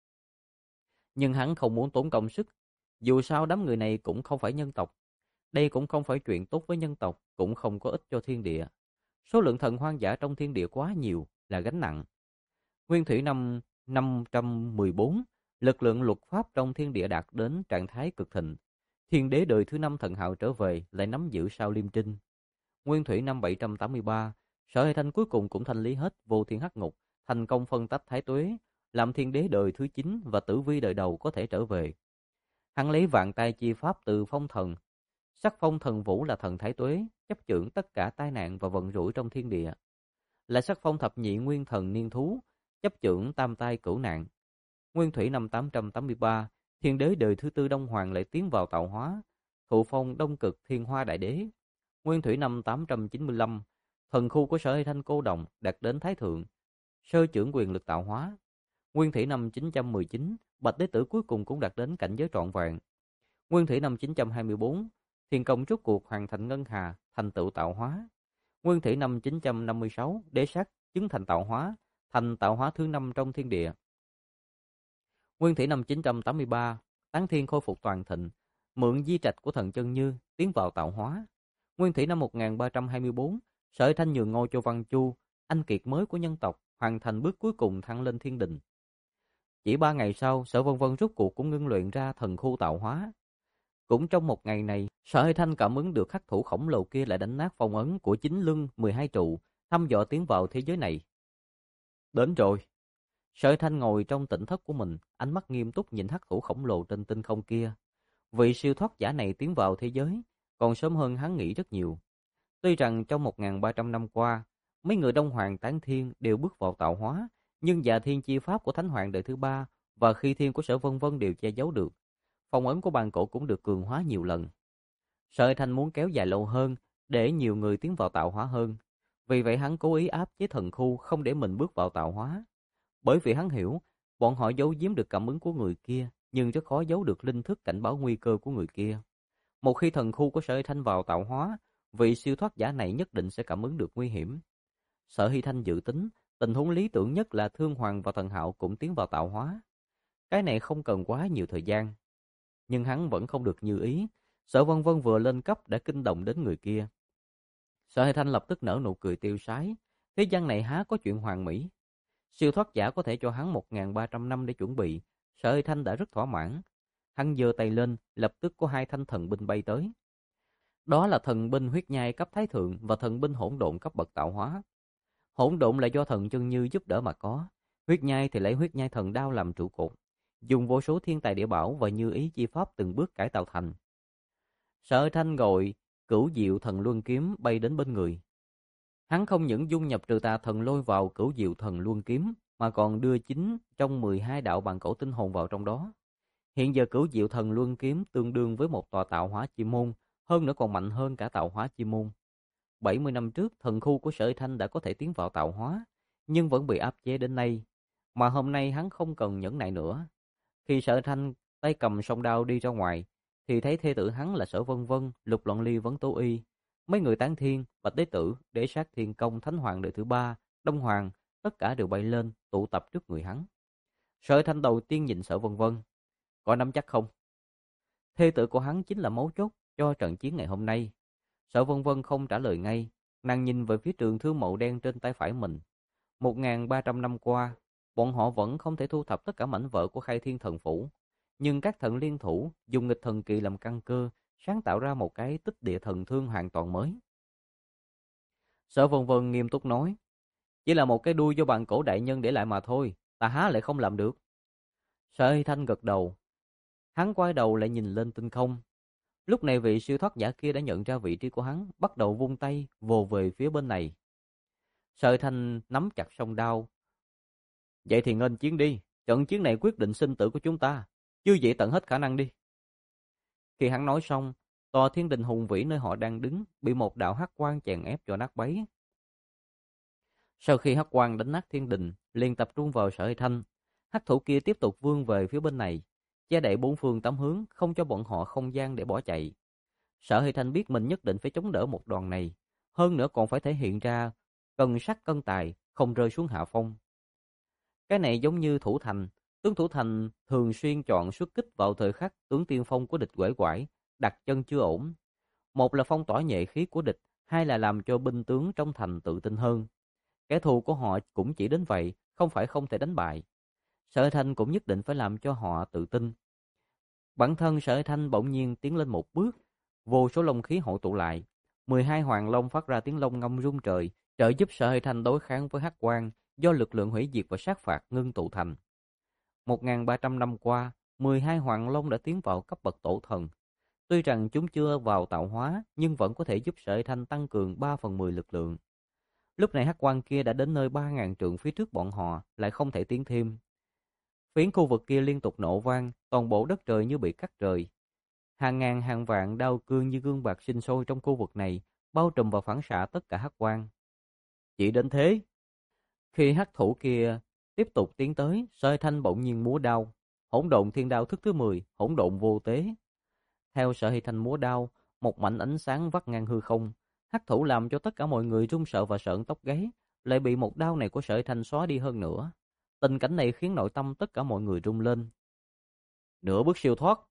Nhưng hắn không muốn tốn công sức, dù sao đám người này cũng không phải nhân tộc. Đây cũng không phải chuyện tốt với nhân tộc, cũng không có ích cho thiên địa. Số lượng thần hoang dã trong thiên địa quá nhiều, là gánh nặng. Nguyên Thủy năm 514, lực lượng luật pháp trong thiên địa đạt đến trạng thái cực thịnh. Thiên đế đời thứ 5 thần hạo trở về, lại nắm giữ sao Liêm Trinh. Nguyên Thủy năm 783, Sở Hải Thanh cuối cùng cũng thanh lý hết vô thiên hắc ngục, thành công phân tách thái tuế, làm thiên đế đời thứ 9 và tử vi đời đầu có thể trở về. Hắn lấy vạn tay chi pháp từ phong thần, sắc phong thần vũ là thần thái tuế, chấp chưởng tất cả tai nạn và vận rủi trong thiên địa. Là sắc phong thập nhị nguyên thần niên thú, chấp chưởng tam tai cửu nạn. Nguyên Thủy năm 883, thiên đế đời thứ tư Đông Hoàng lại tiến vào tạo hóa, thụ phong Đông Cực Thiên Hoa Đại Đế. Nguyên Thủy năm 895, thần khu của Sở Hải Thanh cô đồng đạt đến thái thượng, sơ trưởng quyền lực tạo hóa. Nguyên Thủy năm 919, Bạch Đế Tử cuối cùng cũng đạt đến cảnh giới trọn vẹn. Nguyên Thủy năm 924, Thiên Công rốt cuộc hoàn thành ngân hà, thành tựu tạo hóa. Nguyên Thủy năm 956, Đế Sát chứng thành tạo hóa, thành tạo hóa thứ 5 trong thiên địa. Nguyên Thủy năm 983, Tán Thiên khôi phục toàn thịnh, mượn di trạch của thần Chân Như tiến vào tạo hóa. Nguyên Thủy năm 1324, Sở Hải Thanh nhường ngôi cho Văn Chu, anh kiệt mới của nhân tộc, hoàn thành bước cuối cùng thăng lên thiên đình. Chỉ 3 ngày sau, Sở Vân Vân rốt cuộc cũng ngưng luyện ra thần khu tạo hóa. Cũng trong một ngày này, Sở Hải Thanh cảm ứng được khắc thủ khổng lồ kia lại đánh nát phong ấn của chính lưng 12 trụ, thăm dò tiến vào thế giới này. Đến rồi. Sở Hải Thanh ngồi trong tỉnh thất của mình, ánh mắt nghiêm túc nhìn khắc thủ khổng lồ trên tinh không kia. Vị siêu thoát giả này tiến vào thế giới, còn sớm hơn hắn nghĩ rất nhiều. Tuy rằng trong 1.300 năm qua, mấy người Đông Hoàng Tán Thiên đều bước vào tạo hóa, nhưng Dạ Thiên chi pháp của Thánh Hoàng đời thứ 3 và Khi Thiên của Sở Vân Vân đều che giấu được. Phong ấn của bàn cổ cũng được cường hóa nhiều lần. Sở Hải Thanh muốn kéo dài lâu hơn để nhiều người tiến vào tạo hóa hơn. Vì vậy hắn cố ý áp chế thần khu không để mình bước vào tạo hóa. Bởi vì hắn hiểu, bọn họ giấu giếm được cảm ứng của người kia, nhưng rất khó giấu được linh thức cảnh báo nguy cơ của người kia. Một khi thần khu của Sở Hải Thanh vào tạo hóa, vị siêu thoát giả này nhất định sẽ cảm ứng được nguy hiểm. Sở Hải Thanh dự tính, tình huống lý tưởng nhất là Thương Hoàng và Thần Hạo cũng tiến vào tạo hóa. Cái này không cần quá nhiều thời gian. Nhưng hắn vẫn không được như ý. Sở Vân Vân vừa lên cấp đã kinh động đến người kia. Sở Hải Thanh lập tức nở nụ cười tiêu sái. Thế gian này há có chuyện hoàn mỹ. Siêu thoát giả có thể cho hắn 1.300 năm để chuẩn bị. Sở Hải Thanh đã rất thỏa mãn. Hắn giơ tay lên, lập tức có 2 thanh thần binh bay tới. Đó là thần binh huyết nhai cấp thái thượng và thần binh hỗn độn cấp bậc tạo hóa. Hỗn độn là do thần Chân Như giúp đỡ mà có. Huyết Nhai thì lấy Huyết Nhai Thần Đao làm trụ cột, dùng vô số thiên tài địa bảo và như ý chi pháp từng bước cải tạo thành. Sở Thanh gọi Cửu Diệu Thần Luân Kiếm bay đến bên người. Hắn không những dung nhập trừ tà thần lôi vào Cửu Diệu Thần Luân Kiếm, mà còn đưa chính trong 12 đạo bàn cổ tinh hồn vào trong đó. Hiện giờ Cửu Diệu Thần Luân Kiếm tương đương với một tòa tạo hóa chi môn, hơn nữa còn mạnh hơn cả tạo hóa chi môn. 70 năm trước, thần khu của Sở Thanh đã có thể tiến vào tạo hóa, nhưng vẫn bị áp chế đến nay. Mà hôm nay hắn không cần nhẫn nại nữa. Khi Sở Thanh tay cầm song đao đi ra ngoài, thì thấy thê tử hắn là Sở Vân Vân, Lục Loạn Ly Vấn Tố Y, mấy người Tán Thiên, Bạch Đế Tử, Đế Sát Thiên Công, Thánh Hoàng đời thứ ba, Đông Hoàng, tất cả đều bay lên, tụ tập trước người hắn. Sở Thanh đầu tiên nhìn Sở Vân Vân, có nắm chắc không? Thê tử của hắn chính là mấu chốt cho trận chiến ngày hôm nay. Sở Vân Vân không trả lời ngay, nàng nhìn về phía trường thương màu đen trên tay phải mình. 1.300 năm qua, bọn họ vẫn không thể thu thập tất cả mảnh vỡ của Khai Thiên Thần Phủ, nhưng các thần liên thủ dùng nghịch thần kỳ làm căn cơ, sáng tạo ra một cái tích địa thần thương hoàn toàn mới. Sở Vân Vân nghiêm túc nói, chỉ là một cái đuôi do bàn cổ đại nhân để lại mà thôi, ta há lại không làm được. Sở Hy Thanh gật đầu, hắn quay đầu lại nhìn lên tinh không. Lúc này vị siêu thoát giả kia đã nhận ra vị trí của hắn, bắt đầu vung tay vồ về phía bên này. Sở Hy Thanh nắm chặt song đao. Vậy thì nghênh chiến đi, trận chiến này quyết định sinh tử của chúng ta, chưa vậy tận hết khả năng đi. Khi hắn nói xong, tòa thiên đình hùng vĩ nơi họ đang đứng bị một đạo hắc quang chèn ép cho nát bấy. Sau khi hắc quang đánh nát thiên đình, liền tập trung vào Sở Hy Thanh. Hắc thủ kia tiếp tục vươn về phía bên này, che đậy bốn phương tám hướng, không cho bọn họ không gian để bỏ chạy. Sở Hy Thanh biết mình nhất định phải chống đỡ một đòn này, hơn nữa còn phải thể hiện ra cân sắc cân tài, không rơi xuống hạ phong. Cái này giống như thủ thành, tướng thủ thành thường xuyên chọn xuất kích vào thời khắc tướng tiên phong của địch quể quải, đặt chân chưa ổn. Một là phong tỏa nhuệ khí của địch, hai là làm cho binh tướng trong thành tự tin hơn. Kẻ thù của họ cũng chỉ đến vậy, không phải không thể đánh bại. Sở Thanh cũng nhất định phải làm cho họ tự tin. Bản thân Sở Thanh bỗng nhiên tiến lên một bước, vô số long khí hội tụ lại, 12 hoàng long phát ra tiếng long ngâm rung trời, trợ giúp Sở Thanh đối kháng với hắc quang do lực lượng hủy diệt và sát phạt ngưng tụ thành. 1.300 năm qua, 12 hoàng long đã tiến vào cấp bậc tổ thần. Tuy rằng chúng chưa vào tạo hóa, nhưng vẫn có thể giúp Sở Thanh tăng cường 3/10 lực lượng. Lúc này hắc quang kia đã đến nơi 3.000 trượng phía trước bọn họ, lại không thể tiến thêm. Phiến khu vực kia liên tục nổ vang, toàn bộ đất trời như bị cắt rời. Hàng ngàn hàng vạn đao cương như gương bạc sinh sôi trong khu vực này, bao trùm và phản xạ tất cả hắc quang. Chỉ đến thế. Khi hắc thủ kia tiếp tục tiến tới, Sở Thanh bỗng nhiên múa đao, Hỗn Độn Thiên Đao thức thứ 10, Hỗn Độn Vô Tế. Theo Sở Thanh múa đao, một mảnh ánh sáng vắt ngang hư không, hắc thủ làm cho tất cả mọi người run sợ và sởn tóc gáy, lại bị một đao này của Sở Thanh xóa đi hơn nữa. Tình cảnh này khiến nội tâm tất cả mọi người rung lên. Nửa bước siêu thoát.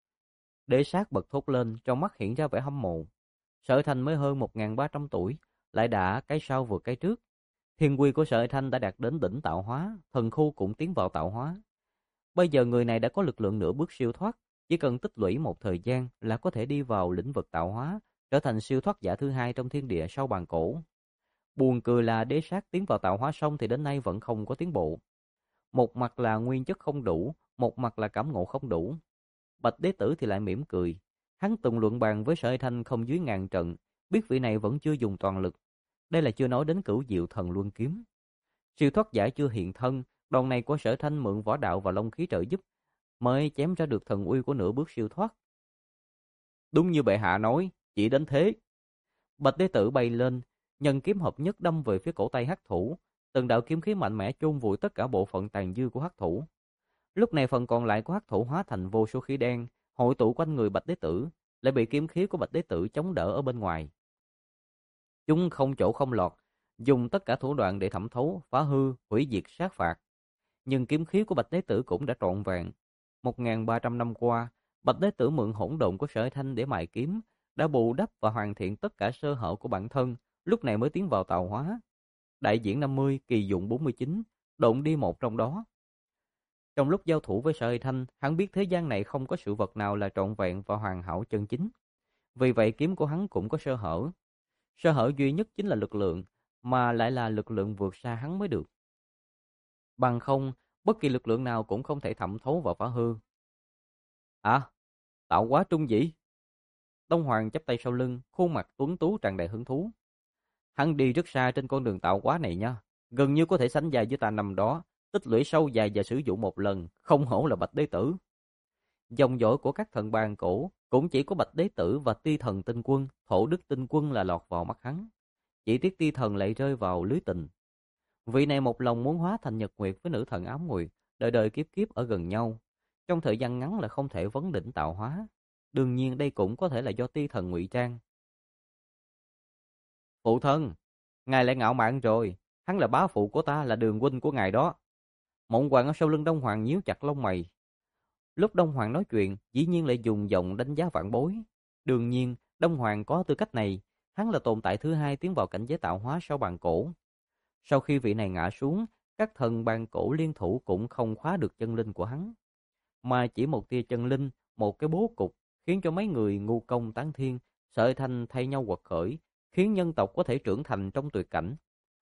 Đế Sát bật thốt lên, trong mắt hiện ra vẻ hâm mộ. Sở Thanh mới hơn 1.300 tuổi, lại đã cái sau vượt cái trước. Thiên quy của Sở Thanh đã đạt đến đỉnh tạo hóa, thần khu cũng tiến vào tạo hóa. Bây giờ người này đã có lực lượng nửa bước siêu thoát, chỉ cần tích lũy một thời gian là có thể đi vào lĩnh vực tạo hóa, trở thành siêu thoát giả thứ hai trong thiên địa sau bàn cổ. Buồn cười là Đế Sát tiến vào tạo hóa xong thì đến nay vẫn không có tiến bộ. Một mặt là nguyên chất không đủ, một mặt là cảm ngộ không đủ. Bạch Đế Tử thì lại mỉm cười. Hắn từng luận bàn với Sở Thanh không dưới 1000 trận, biết vị này vẫn chưa dùng toàn lực. Đây là chưa nói đến Cửu Diệu Thần Luân Kiếm. Siêu thoát giả chưa hiện thân, đòn này của Sở Thanh mượn võ đạo và long khí trợ giúp, mới chém ra được thần uy của nửa bước siêu thoát. Đúng như bệ hạ nói, chỉ đến thế. Bạch Đế Tử bay lên, nhân kiếm hợp nhất đâm về phía cổ tay hắc thủ, từng đạo kiếm khí mạnh mẽ chôn vùi tất cả bộ phận tàn dư của hắc thủ. Lúc này phần còn lại của hắc thủ hóa thành vô số khí đen, hội tụ quanh người Bạch Đế Tử, lại bị kiếm khí của Bạch Đế Tử chống đỡ ở bên ngoài. Chúng không chỗ không lọt, dùng tất cả thủ đoạn để thẩm thấu, phá hư, hủy diệt, sát phạt. Nhưng kiếm khí của Bạch Đế Tử cũng đã trọn vẹn. 1.300 năm qua, Bạch Đế Tử mượn hỗn độn của Sở Thanh để mài kiếm, đã bù đắp và hoàn thiện tất cả sơ hở của bản thân, lúc này mới tiến vào tạo hóa. Đại diễn 50, kỳ dụng 49, độn đi một trong đó. Trong lúc giao thủ với Sở Thanh, hắn biết thế gian này không có sự vật nào là trọn vẹn và hoàn hảo chân chính. Vì vậy kiếm của hắn cũng có sơ hở. Sơ hở duy nhất chính là lực lượng, mà lại là lực lượng vượt xa hắn mới được. Bằng không, bất kỳ lực lượng nào cũng không thể thẩm thấu và phá hư. À, tạo hóa trung vĩ. Đông Hoàng chắp tay sau lưng, khuôn mặt tuấn tú tràn đầy hứng thú. Hắn đi rất xa trên con đường tạo hóa này nha, gần như có thể sánh vai với ta năm đó, tích lũy sâu dài và sử dụng một lần, không hổ là Bạch Đế Tử. Dòng dõi của các thần bàn cổ cũng chỉ có Bạch Đế Tử và Ti Thần Tinh Quân, Thổ Đức Tinh Quân là lọt vào mắt hắn. Chỉ tiếc Ti Thần lại rơi vào lưới tình. Vị này một lòng muốn hóa thành nhật nguyệt với nữ thần ám nguyệt, đời đời kiếp kiếp ở gần nhau. Trong thời gian ngắn là không thể vấn đỉnh tạo hóa. Đương nhiên đây cũng có thể là do Ti Thần ngụy trang. Phụ thân, ngài lại ngạo mạn rồi, hắn là bá phụ của ta, là đường huynh của ngài đó. Mộng Hoàng ở sau lưng Đông Hoàng nhíu chặt lông mày. Lúc Đông Hoàng nói chuyện, dĩ nhiên lại dùng giọng đánh giá vạn bối. Đương nhiên, Đông Hoàng có tư cách này, hắn là tồn tại thứ hai tiến vào cảnh giới tạo hóa sau bàn cổ. Sau khi vị này ngã xuống, các thần bàn cổ liên thủ cũng không khóa được chân linh của hắn. Mà chỉ một tia chân linh, một cái bố cục, khiến cho mấy người ngu công tán thiên, sợi thành thay nhau quật khởi, khiến nhân tộc có thể trưởng thành trong tuyệt cảnh.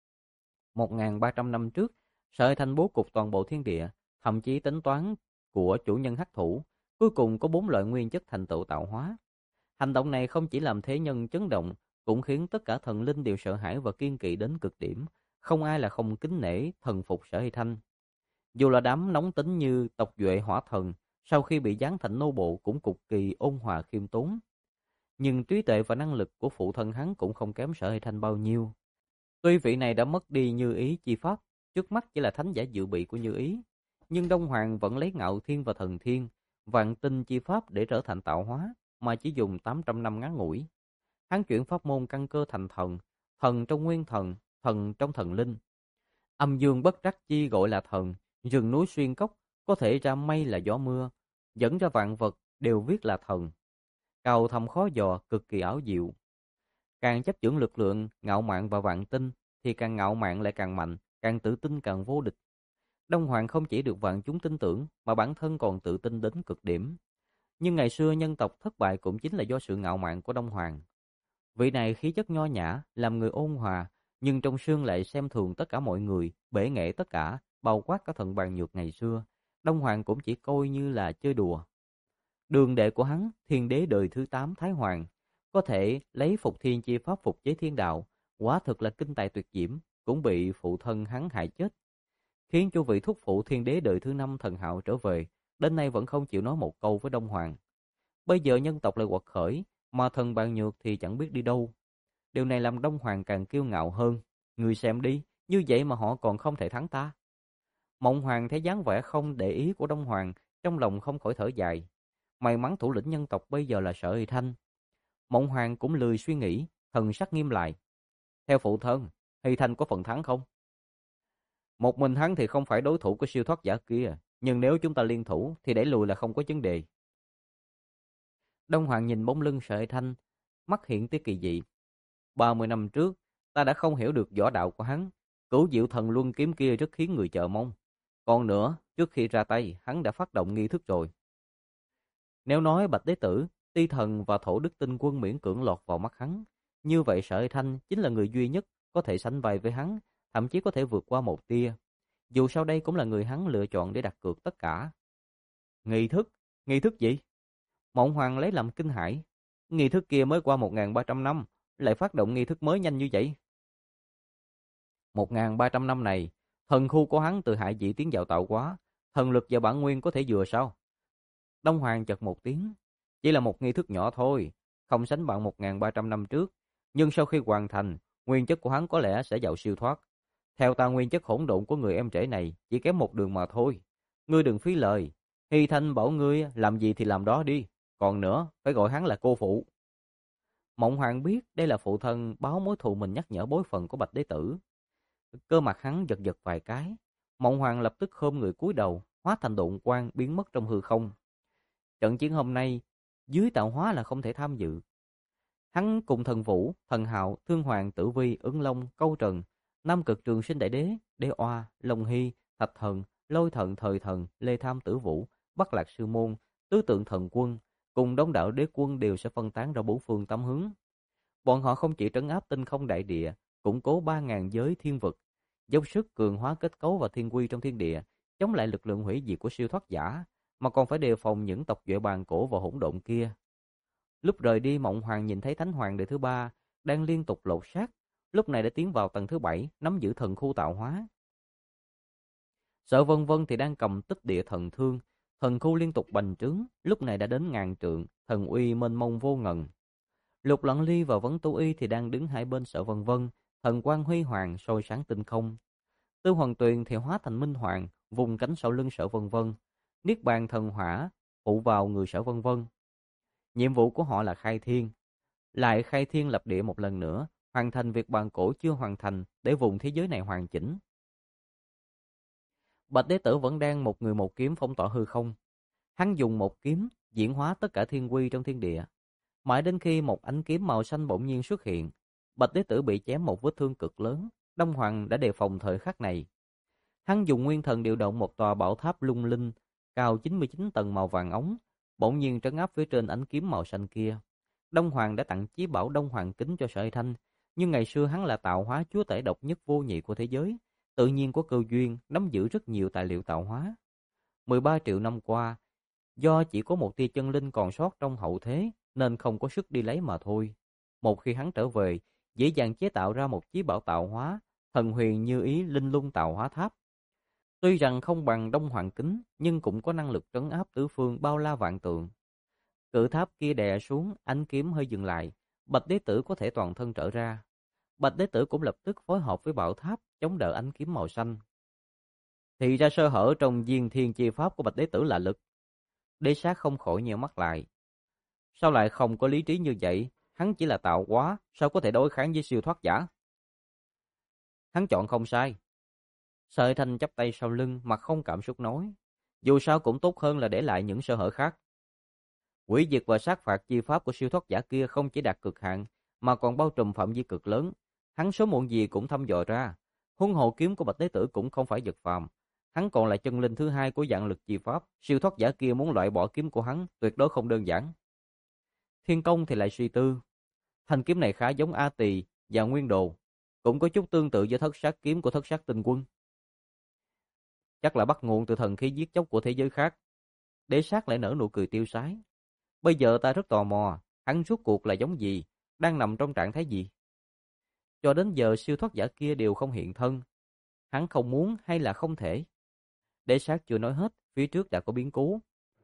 1.300 năm trước, sợi thành bố cục toàn bộ thiên địa, thậm chí tính toán của chủ nhân hắc thủ, cuối cùng có 4 loại nguyên chất thành tựu tạo hóa. Hành động này không chỉ làm thế nhân chấn động, cũng khiến tất cả thần linh đều sợ hãi và kiên kỵ đến cực điểm, không ai là không kính nể thần phục Sở Hy Thanh. Dù là đám nóng tính như tộc Duệ Hỏa Thần, sau khi bị giáng thành nô bộ cũng cực kỳ ôn hòa khiêm tốn. Nhưng trí tuệ và năng lực của phụ thân hắn cũng không kém Sở Hy Thanh bao nhiêu. Tuy vị này đã mất đi Như Ý chi pháp, trước mắt chỉ là thánh giả dự bị của Như Ý, nhưng Đông Hoàng vẫn lấy Ngạo Thiên và Thần Thiên, Vạn Tinh chi pháp để trở thành tạo hóa, mà chỉ dùng 800 năm ngắn ngủi. Hắn chuyển pháp môn căn cơ thành thần, thần trong nguyên thần, thần trong thần linh. Âm dương bất trắc chi gọi là thần, rừng núi xuyên cốc, có thể ra mây là gió mưa, dẫn ra vạn vật đều viết là thần. Cầu thầm khó dò, cực kỳ ảo diệu. Càng chấp chưởng lực lượng, ngạo mạn và vạn tinh, thì càng ngạo mạn lại càng mạnh, càng tự tin càng vô địch. Đông Hoàng không chỉ được vạn chúng tin tưởng, mà bản thân còn tự tin đến cực điểm. Nhưng ngày xưa nhân tộc thất bại cũng chính là do sự ngạo mạn của Đông Hoàng. Vị này khí chất nho nhã, làm người ôn hòa, nhưng trong xương lại xem thường tất cả mọi người, bể nghệ tất cả, bao quát cả thần bàn nhược ngày xưa. Đông Hoàng cũng chỉ coi như là chơi đùa. Đường đệ của hắn, thiên đế đời thứ 8 Thái Hoàng, có thể lấy phục thiên chi pháp phục chế thiên đạo, quả thực là kinh tài tuyệt diễm, cũng bị phụ thân hắn hại chết, khiến cho vị thúc phụ thiên đế đời thứ 5 Thần Hạo trở về, đến nay vẫn không chịu nói một câu với Đông Hoàng. Bây giờ nhân tộc lại quật khởi, mà thần bàn nhược thì chẳng biết đi đâu. Điều này làm Đông Hoàng càng kiêu ngạo hơn. Người xem đi, như vậy mà họ còn không thể thắng ta. Mộng Hoàng thấy dáng vẻ không để ý của Đông Hoàng, trong lòng không khỏi thở dài. May mắn thủ lĩnh nhân tộc bây giờ là Sở Hy Thanh. Mộng Hoàng cũng lười suy nghĩ, thần sắc nghiêm lại. Theo phụ thân, Hy Thanh có phần thắng không? Một mình hắn thì không phải đối thủ của siêu thoát giả kia, nhưng nếu chúng ta liên thủ thì đẩy lùi là không có vấn đề. Đông Hoàng nhìn bóng lưng Sở Hy Thanh, mắt hiện tia kỳ dị. 30 năm trước, ta đã không hiểu được võ đạo của hắn. Cửu Diệu Thần Luân kiếm kia rất khiến người chờ mong. Còn nữa, trước khi ra tay, hắn đã phát động nghi thức rồi. Nếu nói Bạch Đế Tử, Ti Thần và Thổ Đức Tinh Quân miễn cưỡng lọt vào mắt hắn, như vậy Sở Hy Thanh chính là người duy nhất có thể sánh vai với hắn, thậm chí có thể vượt qua một tia. Dù sau đây cũng là người hắn lựa chọn để đặt cược tất cả. Nghi thức? Nghi thức gì? Mộng Hoàng lấy làm kinh hãi. Nghi thức kia mới qua 1.300 năm, lại phát động nghi thức mới nhanh như vậy. 1.300 năm này, thần khu của hắn từ hạ vị tiến vào tạo hóa, thần lực và bản nguyên có thể vừa sao? Đông Hoàng chợt một tiếng, chỉ là một nghi thức nhỏ thôi, không sánh bằng 1.300 năm trước, nhưng sau khi hoàn thành, nguyên chất của hắn có lẽ sẽ vào siêu thoát. Theo ta, nguyên chất hỗn độn của người em trẻ này chỉ kém một đường mà thôi. Ngươi đừng phí lời, Hy Thanh bảo ngươi làm gì thì làm đó đi, còn nữa, phải gọi hắn là cô phụ. Mộng Hoàng biết đây là phụ thân báo mối thù mình, nhắc nhở bối phận của Bạch Đế Tử. Cơ mặt hắn giật giật vài cái. Mộng Hoàng lập tức khom người cúi đầu, hóa thành độn quang biến mất trong hư không. Trận chiến hôm nay, dưới tạo hóa là không thể tham dự. Hắn cùng Thần Vũ, Thần Hạo, Thương Hoàng, Tử Vi, Ứng Long, Câu Trần, Nam Cực Trường Sinh Đại Đế, Đế Oa, Long Hy, Thạch Thần, Lôi Thần, Thời Thần, Lê Tham, Tử Vũ, Bắc Lạc Sư Môn, Tứ Tượng Thần Quân cùng đông đảo đế quân đều sẽ phân tán ra bốn phương tám hướng. Bọn họ không chỉ trấn áp tinh không đại địa, củng cố 3.000 giới thiên vực, dốc sức cường hóa kết cấu và thiên quy trong thiên địa, chống lại lực lượng hủy diệt của siêu thoát giả, mà còn phải đề phòng những tộc duệ bàn cổ và hỗn độn kia. Lúc rời đi, Mộng Hoàng nhìn thấy Thánh Hoàng đời thứ ba đang liên tục lột xác, lúc này đã tiến vào tầng thứ 7, nắm giữ thần khu tạo hóa. Sở Vân Vân thì đang cầm tích địa thần thương, thần khu liên tục bành trướng, lúc này đã đến 1000 trượng, thần uy mênh mông vô ngần. Lục Lặng Ly và Vấn Tú Y thì đang đứng hai bên Sở Vân Vân, thần quang huy hoàng soi sáng tinh không. Tư Hoàng Tuyền thì hóa thành Minh Hoàng, vùng cánh sau lưng Sở Vân Vân, niết bàn thần hỏa phụ vào người Sở Vân Vân. Nhiệm vụ của họ là khai thiên, lại khai thiên lập địa một lần nữa, hoàn thành việc bàn cổ chưa hoàn thành để vùng thế giới này hoàn chỉnh. Bạch Đế Tử vẫn đang một người một kiếm phong tỏa hư không. Hắn dùng một kiếm diễn hóa tất cả thiên quy trong thiên địa. Mãi đến khi một ánh kiếm màu xanh bỗng nhiên xuất hiện, Bạch Đế Tử bị chém một vết thương cực lớn. Đông Hoàng đã đề phòng thời khắc này. Hắn dùng nguyên thần điều động một tòa bảo tháp lung linh, cao 99 tầng màu vàng ống, bỗng nhiên trấn áp phía trên ánh kiếm màu xanh kia. Đông Hoàng đã tặng chí bảo Đông Hoàng kính cho Sở Hy Thanh, nhưng ngày xưa hắn là tạo hóa chúa tể độc nhất vô nhị của thế giới, tự nhiên có cơ duyên nắm giữ rất nhiều tài liệu tạo hóa. 13 triệu năm qua, do chỉ có một tia chân linh còn sót trong hậu thế nên không có sức đi lấy mà thôi. Một khi hắn trở về, dễ dàng chế tạo ra một chí bảo tạo hóa, thần huyền như ý linh lung tạo hóa tháp. Tuy rằng không bằng Đông Hoàng kính, nhưng cũng có năng lực trấn áp tứ phương bao la vạn tượng. Cự tháp kia đè xuống, ánh kiếm hơi dừng lại, Bạch Đế Tử có thể toàn thân trở ra. Bạch Đế Tử cũng lập tức phối hợp với bảo tháp chống đỡ ánh kiếm màu xanh. Thì ra sơ hở trong Diên Thiên Chi pháp của Bạch Đế Tử là lực. Đế Sát không khỏi nheo mắt lại. Sao lại không có lý trí như vậy? Hắn chỉ là tạo hóa, sao có thể đối kháng với siêu thoát giả? Hắn chọn không sai. Sợi Thanh chắp tay sau lưng, mặt không cảm xúc nói. Dù sao cũng tốt hơn là để lại những sơ hở khác. Hủy diệt và sát phạt chi pháp của siêu thoát giả kia không chỉ đạt cực hạn, mà còn bao trùm phạm vi cực lớn. Hắn sớm muộn gì cũng thăm dò ra. Huân hộ kiếm của Bạch Đế Tử cũng không phải vật phàm. Hắn còn là chân linh thứ hai của dạng lực chi pháp. Siêu thoát giả kia muốn loại bỏ kiếm của hắn tuyệt đối không đơn giản. Thiên Công thì lại suy tư. Thanh kiếm này khá giống A Tỳ và Nguyên Đồ, cũng có chút tương tự với thất sát kiếm của thất sát tinh quân. Chắc là bắt nguồn từ thần khí giết chóc của thế giới khác. Đế Sát lại nở nụ cười tiêu sái. Bây giờ ta rất tò mò, hắn rốt cuộc là giống gì, đang nằm trong trạng thái gì? Cho đến giờ siêu thoát giả kia đều không hiện thân. Hắn không muốn hay là không thể? Đế Sát chưa nói hết, phía trước đã có biến cố.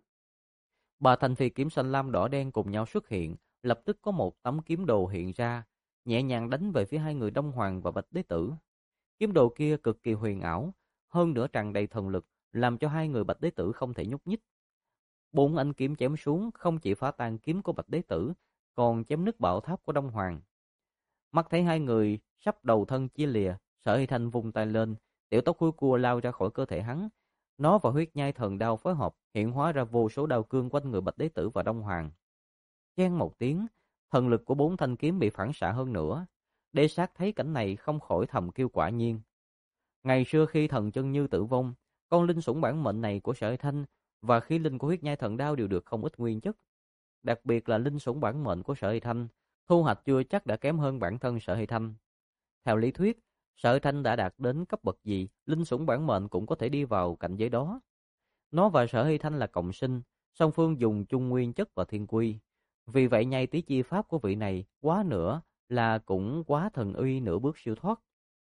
Ba thanh phi kiếm xanh lam đỏ đen cùng nhau xuất hiện, lập tức có một tấm kiếm đồ hiện ra, nhẹ nhàng đánh về phía hai người Đông Hoàng và Bạch Đế Tử. Kiếm đồ kia cực kỳ huyền ảo, hơn nữa tràn đầy thần lực, làm cho hai người Bạch Đế Tử không thể nhúc nhích. Bốn ánh kiếm chém xuống không chỉ phá tan kiếm của Bạch Đế Tử, còn chém nứt bảo tháp của Đông Hoàng. Mắt thấy hai người sắp đầu thân chia lìa, Sở Hy Thanh vung tay lên, tiểu tóc hôi cua lao ra khỏi cơ thể hắn. Nó và huyết nhai thần đao phối hợp, hiện hóa ra vô số đao cương quanh người Bạch Đế Tử và Đông Hoàng. Chen một tiếng, thần lực của bốn thanh kiếm bị phản xạ hơn nữa. Đế Sát thấy cảnh này không khỏi thầm kêu quả nhiên. Ngày xưa khi thần chân như tử vong, con linh sủng bản mệnh này của Sở Hy Thanh và khí linh của huyết nhai thần đao đều được không ít nguyên chất. Đặc biệt là linh sủng bản mệnh của Sở Hy Thanh, thu hoạch chưa chắc đã kém hơn bản thân Sở Hy Thanh. Theo lý thuyết, Sở Hy Thanh đã đạt đến cấp bậc gì, linh sủng bản mệnh cũng có thể đi vào cảnh giới đó. Nó và Sở Hy Thanh là cộng sinh, song phương dùng chung nguyên chất và thiên quy. Vì vậy nhai tí chi pháp của vị này quá nữa là cũng quá thần uy nửa bước siêu thoát.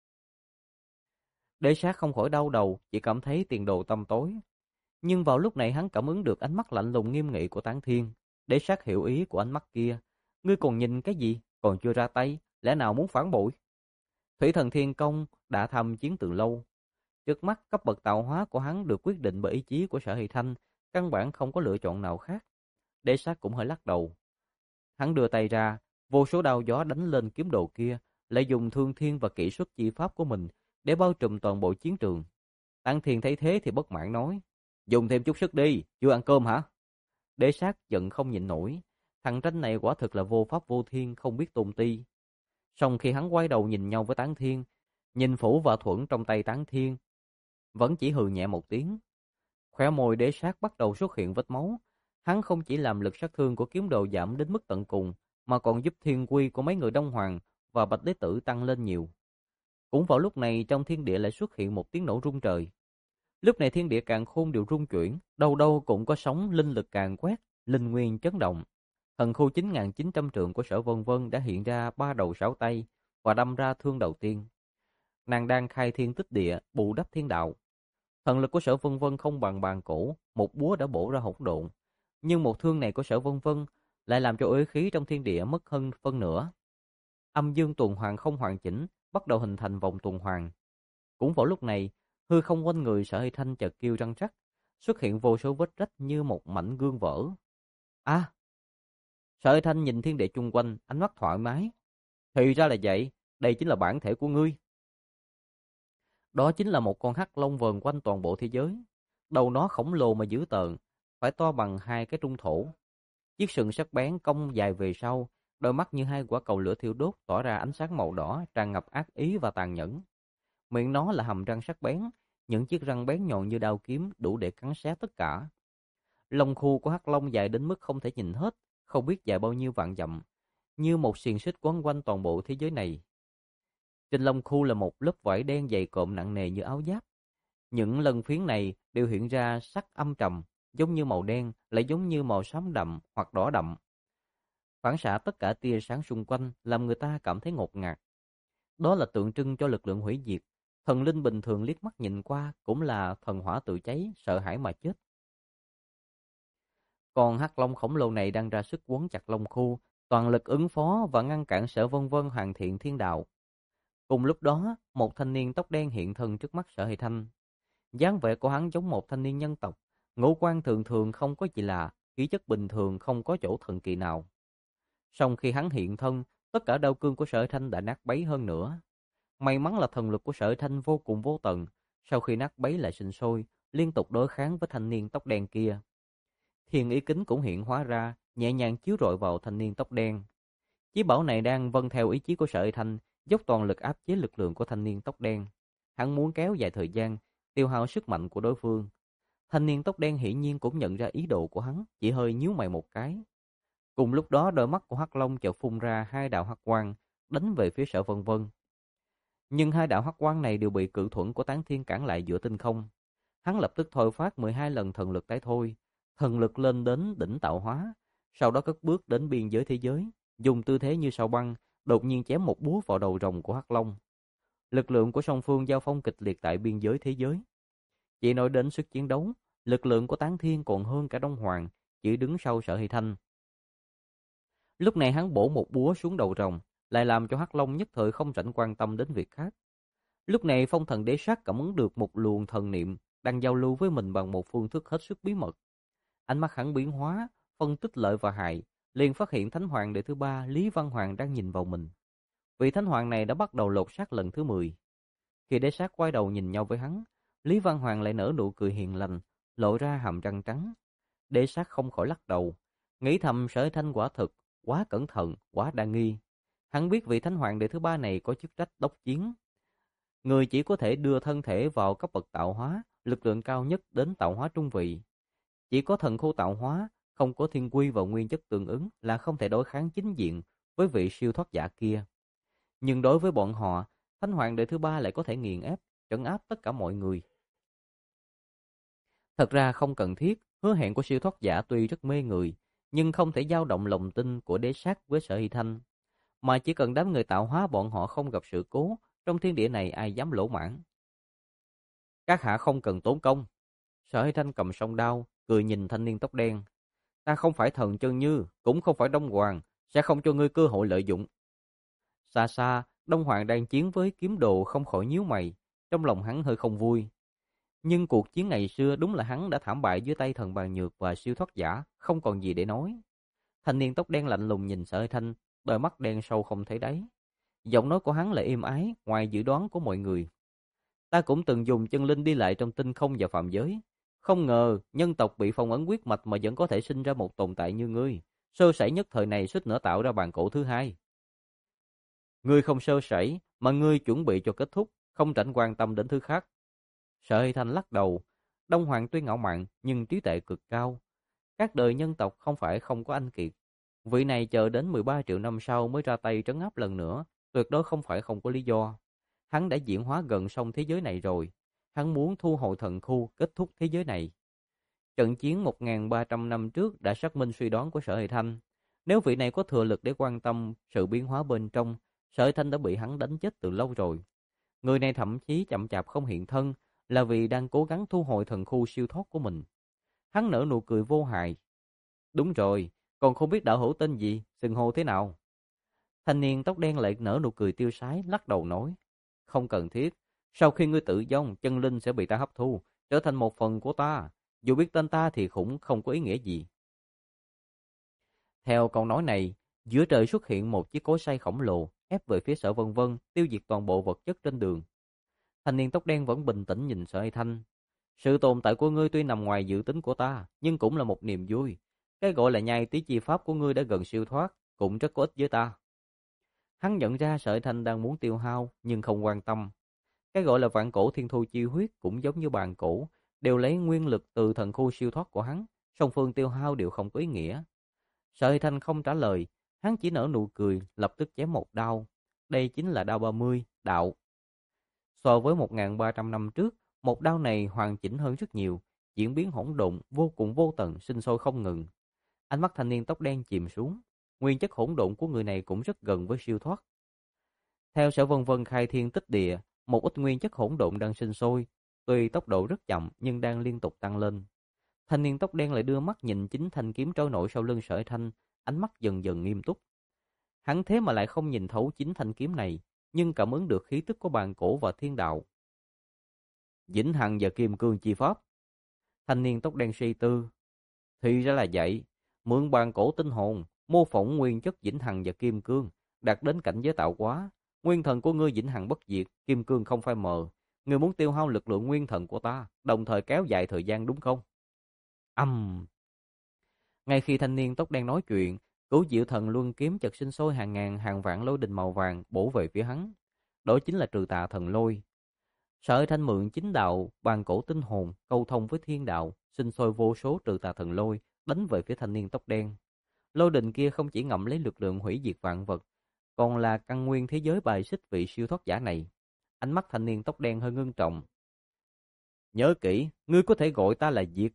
Đế Sát không khỏi đau đầu, chỉ cảm thấy tiền đồ tăm tối. Nhưng vào lúc này hắn cảm ứng được ánh mắt lạnh lùng nghiêm nghị của Tán Thiên. Đế Sát hiểu ý của ánh mắt kia. Ngươi còn nhìn cái gì? Còn chưa ra tay, lẽ nào muốn phản bội? Thủy Thần Thiên Công đã thăm chiến từ lâu. Trước mắt cấp bậc tạo hóa của hắn được quyết định bởi ý chí của Sở Hy Thanh, căn bản không có lựa chọn nào khác. Đế Sát cũng hơi lắc đầu. Hắn đưa tay ra, vô số đao gió đánh lên kiếm đồ kia, lại dùng thương thiên và kỹ thuật chi pháp của mình để bao trùm toàn bộ chiến trường. Tán Thiên thấy thế thì bất mãn nói, dùng thêm chút sức đi, chưa ăn cơm hả? Đế Sát giận không nhịn nổi, thằng tranh này quả thực là vô pháp vô thiên, không biết tôn ti. Song khi hắn quay đầu nhìn nhau với Tán Thiên, nhìn phủ và thuẫn trong tay Tán Thiên, vẫn chỉ hừ nhẹ một tiếng. Khóe môi Đế Sát bắt đầu xuất hiện vết máu. Hắn không chỉ làm lực sát thương của kiếm đồ giảm đến mức tận cùng, mà còn giúp thiên quy của mấy người Đông Hoàng và Bạch Đế Tử tăng lên nhiều. Cũng vào lúc này trong thiên địa lại xuất hiện một tiếng nổ rung trời. Lúc này thiên địa càn khôn đều rung chuyển, đâu đâu cũng có sóng linh lực càn quét, linh nguyên chấn động. Thần khu 9.900 trượng của Sở Vân Vân đã hiện ra ba đầu sáu tay và đâm ra thương đầu tiên. Nàng đang khai thiên tích địa, bù đắp thiên đạo. Thần lực của Sở Vân Vân không bằng bàn cổ, một búa đã bổ ra hỗn độn, nhưng một thương này của Sở Vân Vân lại làm cho uy khí trong thiên địa mất hơn phân nửa. Âm dương tuần hoàn không hoàn chỉnh, bắt đầu hình thành vòng tuần hoàn. Cũng vào lúc này, hư không quanh người Sở Hy Thanh chợt kêu răng rắc, xuất hiện vô số vết rách như một mảnh gương vỡ. A! Sở Hy Thanh nhìn thiên địa chung quanh, ánh mắt thoải mái. Thì ra là vậy, đây chính là bản thể của ngươi. Đó chính là một con hắc long vờn quanh toàn bộ thế giới. Đầu nó khổng lồ mà dữ tợn, phải to bằng hai cái trung thổ. Chiếc sừng sắc bén cong dài về sau, đôi mắt như hai quả cầu lửa thiêu đốt tỏa ra ánh sáng màu đỏ, tràn ngập ác ý và tàn nhẫn. Miệng nó là hàm răng sắc bén, những chiếc răng bén nhọn như đao kiếm đủ để cắn xé tất cả. Lông khu của hắc long dài đến mức không thể nhìn hết, không biết dài bao nhiêu vạn dặm, như một xiềng xích quấn quanh toàn bộ thế giới này. Trên lông khu là một lớp vải đen dày cộm nặng nề như áo giáp. Những lân phiến này đều hiện ra sắc âm trầm, giống như màu đen, lại giống như màu xám đậm hoặc đỏ đậm. Phản xạ tất cả tia sáng xung quanh, làm người ta cảm thấy ngột ngạt. Đó là tượng trưng cho lực lượng hủy diệt. Thần linh bình thường liếc mắt nhìn qua cũng là thần hỏa tự cháy, sợ hãi mà chết. Còn hắc long khổng lồ này đang ra sức quấn chặt lông khu, toàn lực ứng phó và ngăn cản Sở Vân Vân hoàn thiện thiên đạo. Cùng lúc đó, một thanh niên tóc đen hiện thân trước mắt Sở Hy Thanh. Dáng vẻ của hắn giống một thanh niên nhân tộc, ngũ quan thường thường không có gì lạ, khí chất bình thường không có chỗ thần kỳ nào. Song khi hắn hiện thân, tất cả đao cương của Sở Hy Thanh đã nát bấy hơn nữa. May mắn là thần lực của Sở Hy Thanh vô cùng vô tận, sau khi nát bấy lại sinh sôi, liên tục đối kháng với thanh niên tóc đen kia. Thiên ý kính cũng hiện hóa ra, nhẹ nhàng chiếu rọi vào thanh niên tóc đen. Chí bảo này đang vâng theo ý chí của Sở Hy Thanh, dốc toàn lực áp chế lực lượng của thanh niên tóc đen. Hắn muốn kéo dài thời gian, tiêu hao sức mạnh của đối phương. Thanh niên tóc đen hiển nhiên cũng nhận ra ý đồ của hắn, chỉ hơi nhíu mày một cái. Cùng lúc đó đôi mắt của Hắc Long chợt phun ra hai đạo hắc quang, đánh về phía Sở Vân Vân. Nhưng hai đạo hắc quang này đều bị cự thuẫn của Tán Thiên cản lại giữa tinh không. Hắn lập tức thôi phát 12 lần thần lực tái thôi, thần lực lên đến đỉnh tạo hóa, sau đó cất bước đến biên giới thế giới, dùng tư thế như sao băng, đột nhiên chém một búa vào đầu rồng của Hắc Long. Lực lượng của song phương giao phong kịch liệt tại biên giới thế giới. Chỉ nói đến sức chiến đấu, lực lượng của Tán Thiên còn hơn cả Đông Hoàng, chỉ đứng sau Sở Hy Thanh. Lúc này hắn bổ một búa xuống đầu rồng, lại làm cho Hắc Long nhất thời không rảnh quan tâm đến việc khác. Lúc này Phong Thần Đế Sát cảm ứng được một luồng thần niệm đang giao lưu với mình bằng một phương thức hết sức bí mật. Ánh mắt hắn biến hóa, phân tích lợi và hại, liền phát hiện Thánh Hoàng đệ thứ ba Lý Văn Hoàng đang nhìn vào mình. Vị Thánh Hoàng này đã bắt đầu lột xác lần thứ 10. Khi Đế Sát quay đầu nhìn nhau với hắn, Lý Văn Hoàng lại nở nụ cười hiền lành, lộ ra hàm răng trắng. Đế Sát không khỏi lắc đầu, nghĩ thầm Sở Thanh quả thực quá cẩn thận, quá đa nghi. Hắn biết vị Thánh Hoàng đệ thứ ba này có chức trách đốc chiến. Người chỉ có thể đưa thân thể vào cấp bậc tạo hóa, lực lượng cao nhất đến tạo hóa trung vị. Chỉ có thần khu tạo hóa, không có thiên quy và nguyên chất tương ứng là không thể đối kháng chính diện với vị siêu thoát giả kia. Nhưng đối với bọn họ, Thánh Hoàng đệ thứ ba lại có thể nghiền ép, trấn áp tất cả mọi người. Thật ra không cần thiết, hứa hẹn của siêu thoát giả tuy rất mê người, nhưng không thể dao động lòng tin của Đế Sát với Sở Hy Thanh. Mà chỉ cần đám người tạo hóa bọn họ không gặp sự cố, trong thiên địa này ai dám lỗ mãn. Các hạ không cần tốn công. Sở Hy Thanh cầm song đao, cười nhìn thanh niên tóc đen. Ta không phải thần chân như, cũng không phải Đông Hoàng, sẽ không cho ngươi cơ hội lợi dụng. Xa xa, Đông Hoàng đang chiến với kiếm đồ không khỏi nhíu mày, trong lòng hắn hơi không vui. Nhưng cuộc chiến ngày xưa đúng là hắn đã thảm bại dưới tay thần bàn nhược và siêu thoát giả, không còn gì để nói. Thanh niên tóc đen lạnh lùng nhìn Sở Hy Thanh, đôi mắt đen sâu không thấy đáy. Giọng nói của hắn lại êm ái, ngoài dự đoán của mọi người. Ta cũng từng dùng chân linh đi lại trong tinh không và phạm giới. Không ngờ, nhân tộc bị phong ấn huyết mạch mà vẫn có thể sinh ra một tồn tại như ngươi. Sơ sẩy nhất thời này suýt nữa tạo ra bàn cổ thứ hai. Ngươi không sơ sẩy, mà ngươi chuẩn bị cho kết thúc, không rảnh quan tâm đến thứ khác. Sở Hy Thanh lắc đầu. Đông Hoàng tuy ngạo mạn, nhưng trí tuệ cực cao. Các đời nhân tộc không phải không có anh kiệt. Vị này chờ đến 13 triệu năm sau mới ra tay trấn áp lần nữa, tuyệt đối không phải không có lý do. Hắn đã diễn hóa gần xong thế giới này rồi. Hắn muốn thu hồi thần khu, kết thúc thế giới này. Trận chiến 1.300 năm trước đã xác minh suy đoán của Sở Hệ Thanh. Nếu vị này có thừa lực để quan tâm sự biến hóa bên trong, Sở Hệ Thanh đã bị hắn đánh chết từ lâu rồi. Người này thậm chí chậm chạp không hiện thân là vì đang cố gắng thu hồi thần khu siêu thoát của mình. Hắn nở nụ cười vô hại. Đúng rồi, còn không biết đạo hữu tên gì, xưng hô thế nào? Thanh niên tóc đen lại nở nụ cười tiêu sái, lắc đầu nói. Không cần thiết, sau khi ngươi tự vong, chân linh sẽ bị ta hấp thu, trở thành một phần của ta. Dù biết tên ta thì cũng không có ý nghĩa gì. Theo câu nói này, giữa trời xuất hiện một chiếc cối xay khổng lồ, ép về phía Sở Vân Vân, tiêu diệt toàn bộ vật chất trên đường. Thanh niên tóc đen vẫn bình tĩnh nhìn Sở Hay Thanh. Sự tồn tại của ngươi tuy nằm ngoài dự tính của ta, nhưng cũng là một niềm vui. Cái gọi là nhai tí chi pháp của ngươi đã gần siêu thoát, cũng rất có ích với ta. Hắn nhận ra Sở Hay Thanh đang muốn tiêu hao, nhưng không quan tâm. Cái gọi là vạn cổ thiên thu chi huyết cũng giống như bàn cổ, đều lấy nguyên lực từ thần khu siêu thoát của hắn, song phương tiêu hao đều không có ý nghĩa. Sở Hay Thanh không trả lời, hắn chỉ nở nụ cười, lập tức chém một đao. Đây chính là đao 30, đạo. So với 1.300 năm trước, một đao này hoàn chỉnh hơn rất nhiều, diễn biến hỗn độn, vô cùng vô tận, sinh sôi không ngừng. Ánh mắt thanh niên tóc đen chìm xuống, nguyên chất hỗn độn của người này cũng rất gần với siêu thoát. Theo Sở Vân Vân khai thiên tích địa, một ít nguyên chất hỗn độn đang sinh sôi, tuy tốc độ rất chậm nhưng đang liên tục tăng lên. Thanh niên tóc đen lại đưa mắt nhìn chính thanh kiếm trôi nổi sau lưng Sở Hay Thanh, ánh mắt dần dần nghiêm túc. Hắn thế mà lại không nhìn thấu chính thanh kiếm này, nhưng cảm ứng được khí tức của bàn cổ và thiên đạo. Vĩnh Hằng và Kim Cương chi pháp. Thanh niên tóc đen suy tư. Thì ra là vậy, mượn bàn cổ tinh hồn, mô phỏng nguyên chất Vĩnh Hằng và Kim Cương, đạt đến cảnh giới tạo hóa. Nguyên thần của ngươi Vĩnh Hằng bất diệt, Kim Cương không phai mờ. Ngươi muốn tiêu hao lực lượng nguyên thần của ta, đồng thời kéo dài thời gian đúng không? Ngay khi thanh niên tóc đen nói chuyện, Cửu Diệu Thần Luân kiếm chợt sinh sôi hàng ngàn hàng vạn lôi đình màu vàng bổ về phía hắn. Đó chính là Trừ Tà Thần Lôi. Sở Hay Thanh mượn chính đạo bàn cổ tinh hồn câu thông với thiên đạo, sinh sôi vô số Trừ Tà Thần Lôi đánh về phía thanh niên tóc đen. Lôi đình kia không chỉ ngậm lấy lực lượng hủy diệt vạn vật, còn là căn nguyên thế giới bài xích vị siêu thoát giả này. Ánh mắt thanh niên tóc đen hơi ngưng trọng. Nhớ kỹ, ngươi có thể gọi ta là Diệt.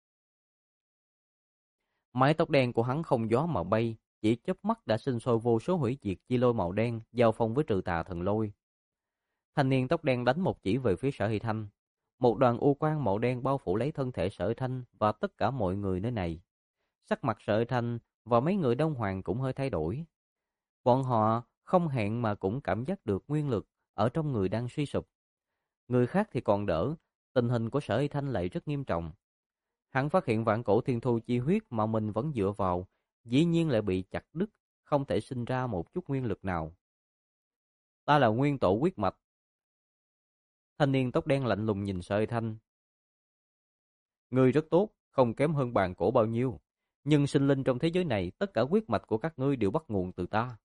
Mái tóc đen của hắn không gió mà bay, chỉ chớp mắt đã sinh sôi vô số hủy diệt chi lôi màu đen giao phong với Trừ Tà Thần Lôi. Thanh niên tóc đen đánh một chỉ về phía Sở Hay Thanh. Một đoàn u quang màu đen bao phủ lấy thân thể Sở Hay Thanh và tất cả mọi người nơi này. Sắc mặt Sở Hay Thanh và mấy người Đông Hoàng cũng hơi thay đổi. Bọn họ không hẹn mà cũng cảm giác được nguyên lực ở trong người đang suy sụp. Người khác thì còn đỡ, tình hình của Sở Hay Thanh lại rất nghiêm trọng. Hắn phát hiện vạn cổ thiên thu chi huyết mà mình vẫn dựa vào, dĩ nhiên lại bị chặt đứt, không thể sinh ra một chút nguyên lực nào. Ta là nguyên tổ huyết mạch. Thanh niên tóc đen lạnh lùng nhìn Sở Hay Thanh. Ngươi rất tốt, không kém hơn bàn cổ bao nhiêu. Nhưng sinh linh trong thế giới này, tất cả huyết mạch của các ngươi đều bắt nguồn từ ta.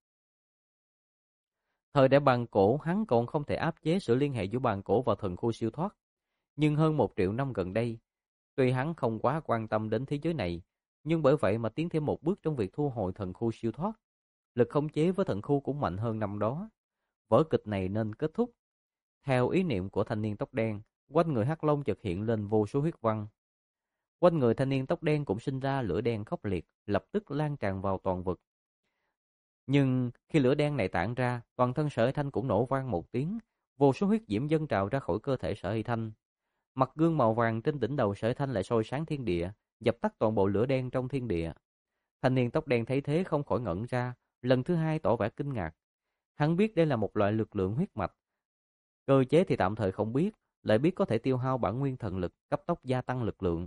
Thời đại bàn cổ, hắn còn không thể áp chế sự liên hệ giữa bàn cổ và thần khu siêu thoát. Nhưng hơn 1 triệu năm gần đây, tuy hắn không quá quan tâm đến thế giới này, nhưng bởi vậy mà tiến thêm một bước trong việc thu hồi thần khu siêu thoát. Lực khống chế với thần khu cũng mạnh hơn năm đó. Vở kịch này nên kết thúc. Theo ý niệm của thanh niên tóc đen, quanh người Hắc Long chợt hiện lên vô số huyết văn. Quanh người thanh niên tóc đen cũng sinh ra lửa đen khốc liệt, lập tức lan tràn vào toàn vực. Nhưng khi lửa đen này tản ra, toàn thân Sở Hay Thanh cũng nổ vang một tiếng, vô số huyết diễm dâng trào ra khỏi cơ thể Sở Hay Thanh. Mặt gương màu vàng trên đỉnh đầu Sở Hay Thanh lại soi sáng thiên địa, dập tắt toàn bộ lửa đen trong thiên địa. Thanh niên tóc đen thấy thế không khỏi ngẩn ra, lần thứ hai tỏ vẻ kinh ngạc. Hắn biết đây là một loại lực lượng huyết mạch. Cơ chế thì tạm thời không biết, lại biết có thể tiêu hao bản nguyên thần lực, cấp tốc gia tăng lực lượng.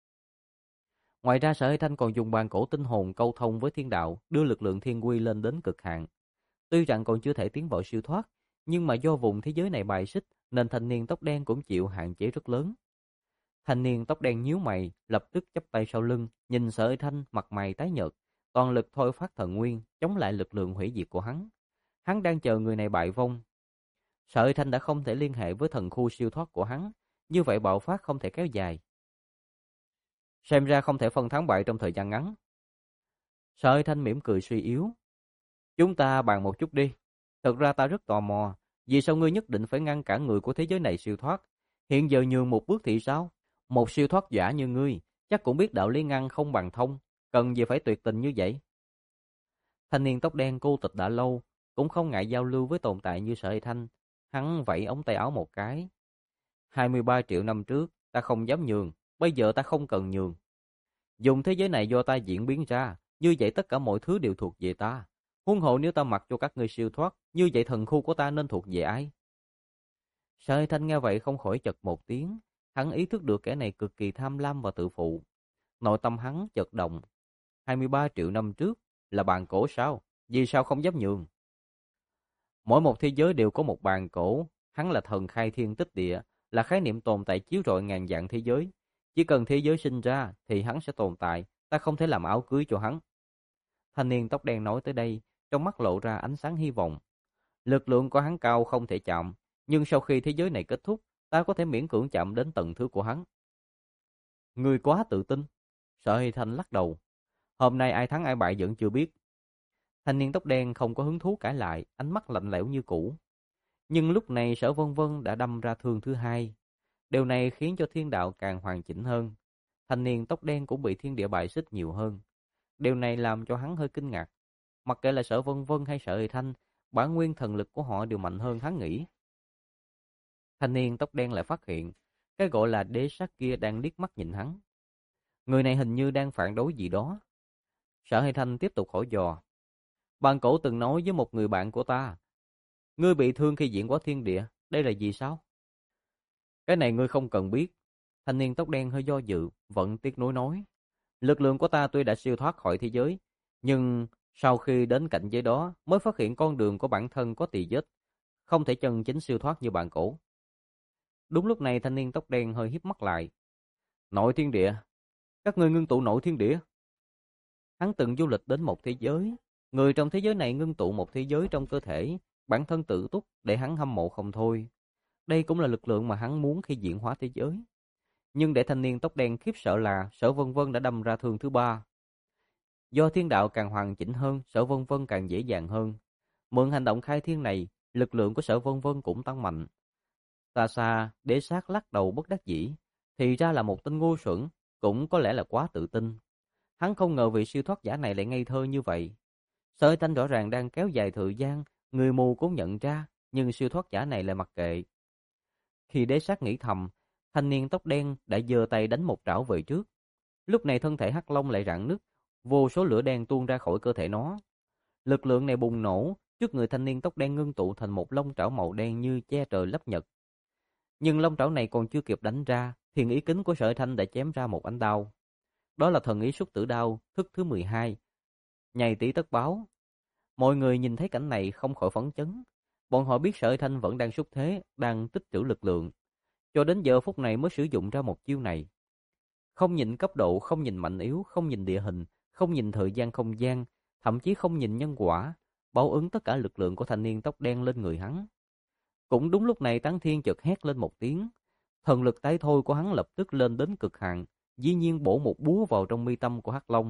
Ngoài ra Sở Hay Thanh còn dùng bàn cổ tinh hồn câu thông với thiên đạo, đưa lực lượng thiên quy lên đến cực hạn. Tuy rằng còn chưa thể tiến vào siêu thoát, nhưng mà do vùng thế giới này bài xích, nên thanh niên tóc đen cũng chịu hạn chế rất lớn. Thanh niên tóc đen nhíu mày, lập tức chắp tay sau lưng, nhìn Sở Hay Thanh mặt mày tái nhợt, toàn lực thôi phát thần nguyên, chống lại lực lượng hủy diệt của hắn. Hắn đang chờ người này bại vong. Sở Hay Thanh đã không thể liên hệ với thần khu siêu thoát của hắn, như vậy bạo phát không thể kéo dài. Xem ra không thể phân thắng bại trong thời gian ngắn. Sở Hay Thanh mỉm cười suy yếu. Chúng ta bàn một chút đi. Thực ra ta rất tò mò, Vì sao ngươi nhất định phải ngăn cản người của thế giới này siêu thoát? Hiện giờ nhường một bước thì sao? Một siêu thoát giả như ngươi, chắc cũng biết đạo lý ngăn không bằng thông, cần gì phải tuyệt tình như vậy? Thanh niên tóc đen cô tịch đã lâu, cũng không ngại giao lưu với tồn tại như Sở Hy Thanh. Hắn vẫy ống tay áo một cái. 23 triệu năm trước, ta không dám nhường, bây giờ ta không cần nhường. Dùng thế giới này do ta diễn biến ra, như vậy tất cả mọi thứ đều thuộc về ta. Huống hộ nếu ta mặc cho các ngươi siêu thoát, như vậy thần khu của ta nên thuộc về ai? Sở Hy Thanh nghe vậy không khỏi chật một tiếng, hắn ý thức được kẻ này cực kỳ tham lam và tự phụ. Nội tâm hắn chật động. 23 triệu năm trước là bàn cổ sao? Vì sao không dám nhường? Mỗi một thế giới đều có một bàn cổ, hắn là thần khai thiên tích địa, là khái niệm tồn tại chiếu rọi ngàn vạn thế giới. Chỉ cần thế giới sinh ra thì hắn sẽ tồn tại, ta không thể làm áo cưới cho hắn. Thanh niên tóc đen nói tới đây, trong mắt lộ ra ánh sáng hy vọng. Lực lượng của hắn cao không thể chạm, nhưng sau khi thế giới này kết thúc, ta có thể miễn cưỡng chạm đến tầng thứ của hắn. Ngươi quá tự tin. Sở Hy Thanh lắc đầu. Hôm nay ai thắng ai bại vẫn chưa biết. Thanh niên tóc đen không có hứng thú cãi lại, ánh mắt lạnh lẽo như cũ. Nhưng lúc này Sở Vân Vân đã đâm ra thương thứ hai. Điều này khiến cho thiên đạo càng hoàn chỉnh hơn. Thanh niên tóc đen cũng bị thiên địa bài xích nhiều hơn. Điều này làm cho hắn hơi kinh ngạc. Mặc kệ là Sở Vân Vân hay Sở Hy Thanh, bản nguyên thần lực của họ đều mạnh hơn hắn nghĩ. Thanh niên tóc đen lại phát hiện, cái gọi là đế sát kia đang liếc mắt nhìn hắn. Người này hình như đang phản đối gì đó. Sở Hy Thanh tiếp tục hỏi dò. Bàn cổ từng nói với một người bạn của ta, ngươi bị thương khi diễn hóa thiên địa, đây là gì sao? Cái này ngươi không cần biết. Thanh niên tóc đen hơi do dự, vẫn tiếc nuối nói. Lực lượng của ta tuy đã siêu thoát khỏi thế giới, nhưng sau khi đến cảnh giới đó mới phát hiện con đường của bản thân có tỳ vết, không thể chân chính siêu thoát như bàn cổ. Đúng lúc này thanh niên tóc đen hơi híp mắt lại. Nội thiên địa, các ngươi ngưng tụ nội thiên địa. Hắn từng du lịch đến một thế giới, người trong thế giới này ngưng tụ một thế giới trong cơ thể, bản thân tự túc để hắn hâm mộ không thôi. Đây cũng là lực lượng mà hắn muốn khi diễn hóa thế giới. Nhưng để thanh niên tóc đen khiếp sợ là Sở Vân Vân đã đâm ra thương thứ ba. Do thiên đạo càng hoàn chỉnh hơn, Sở Vân Vân càng dễ dàng hơn. Mượn hành động khai thiên này, lực lượng của Sở Vân Vân cũng tăng mạnh. Xa xa, đế sát lắc đầu bất đắc dĩ. Thì ra là một tên ngu xuẩn, cũng có lẽ là quá tự tin. Hắn không ngờ vị siêu thoát giả này lại ngây thơ như vậy. Sợi thanh rõ ràng đang kéo dài thời gian, người mù cũng nhận ra, nhưng siêu thoát giả này lại mặc kệ. Khi đế sát nghĩ thầm, thanh niên tóc đen đã giơ tay đánh một trảo về trước. Lúc này thân thể hắc long lại rạn nứt, vô số lửa đen tuôn ra khỏi cơ thể nó. Lực lượng này bùng nổ, trước người thanh niên tóc đen ngưng tụ thành một long trảo màu đen như che trời lấp nhật. Nhưng long trảo này còn chưa kịp đánh ra, thiền ý kính của Sở Thanh đã chém ra một ánh đao. Đó là thần ý xuất tử đao, thức thứ 12. Nhày tỷ tất báo. Mọi người nhìn thấy cảnh này không khỏi phấn chấn. Bọn họ biết Sở Thanh vẫn đang xúc thế, đang tích trữ lực lượng. Cho đến giờ phút này mới sử dụng ra một chiêu này. Không nhìn cấp độ, không nhìn mạnh yếu, không nhìn địa hình, không nhìn thời gian không gian, thậm chí không nhìn nhân quả, báo ứng tất cả lực lượng của thanh niên tóc đen lên người hắn. Cũng đúng lúc này Tán Thiên chợt hét lên một tiếng. Thần lực tái thôi của hắn lập tức lên đến cực hạn, dĩ nhiên bổ một búa vào trong mi tâm của Hắc Long.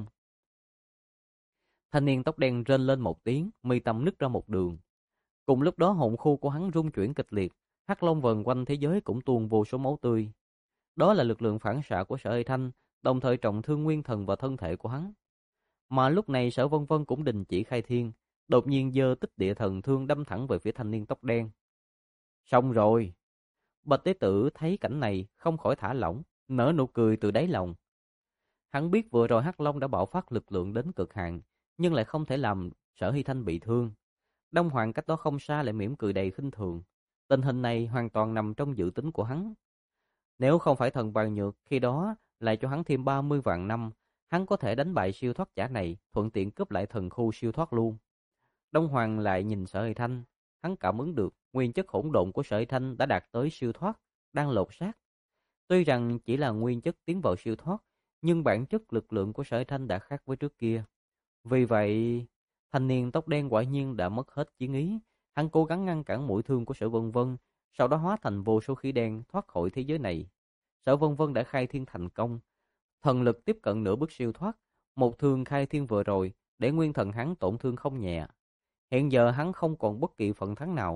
Thanh niên tóc đen rên lên một tiếng, mi tâm nứt ra một đường. Cùng lúc đó hồn khu của hắn rung chuyển kịch liệt, Hắc Long vần quanh thế giới cũng tuôn vô số máu tươi. Đó là lực lượng phản xạ của Sở Hy Thanh, đồng thời trọng thương nguyên thần và thân thể của hắn. Mà lúc này Sở Vân Vân cũng đình chỉ khai thiên, đột nhiên giơ tích địa thần thương đâm thẳng về phía thanh niên tóc đen. Xong rồi. Bạch Tế Tử thấy cảnh này không khỏi thả lỏng, nở nụ cười từ đáy lòng. Hắn biết vừa rồi Hắc Long đã bạo phát lực lượng đến cực hạn, nhưng lại không thể làm Sở Hy Thanh bị thương. Đông Hoàng cách đó không xa lại mỉm cười đầy khinh thường. Tình hình này hoàn toàn nằm trong dự tính của hắn. Nếu không phải thần vàng nhược khi đó lại cho hắn thêm 30 vạn năm, hắn có thể đánh bại siêu thoát giả này, thuận tiện cướp lại thần khu siêu thoát luôn. Đông Hoàng lại nhìn Sở Hy Thanh, hắn cảm ứng được nguyên chất hỗn độn của Sở Hy Thanh đã đạt tới siêu thoát, đang lột xác. Tuy rằng chỉ là nguyên chất tiến vào siêu thoát, nhưng bản chất lực lượng của Sở Hy Thanh đã khác với trước kia. Vì vậy, thanh niên tóc đen quả nhiên đã mất hết chí ý. Hắn cố gắng ngăn cản mũi thương của Sở Vân Vân, sau đó hóa thành vô số khí đen thoát khỏi thế giới này. Sở Vân Vân đã khai thiên thành công, thần lực tiếp cận nửa bước siêu thoát. Một thương khai thiên vừa rồi để nguyên thần hắn tổn thương không nhẹ. Hiện giờ hắn không còn bất kỳ phần thắng nào.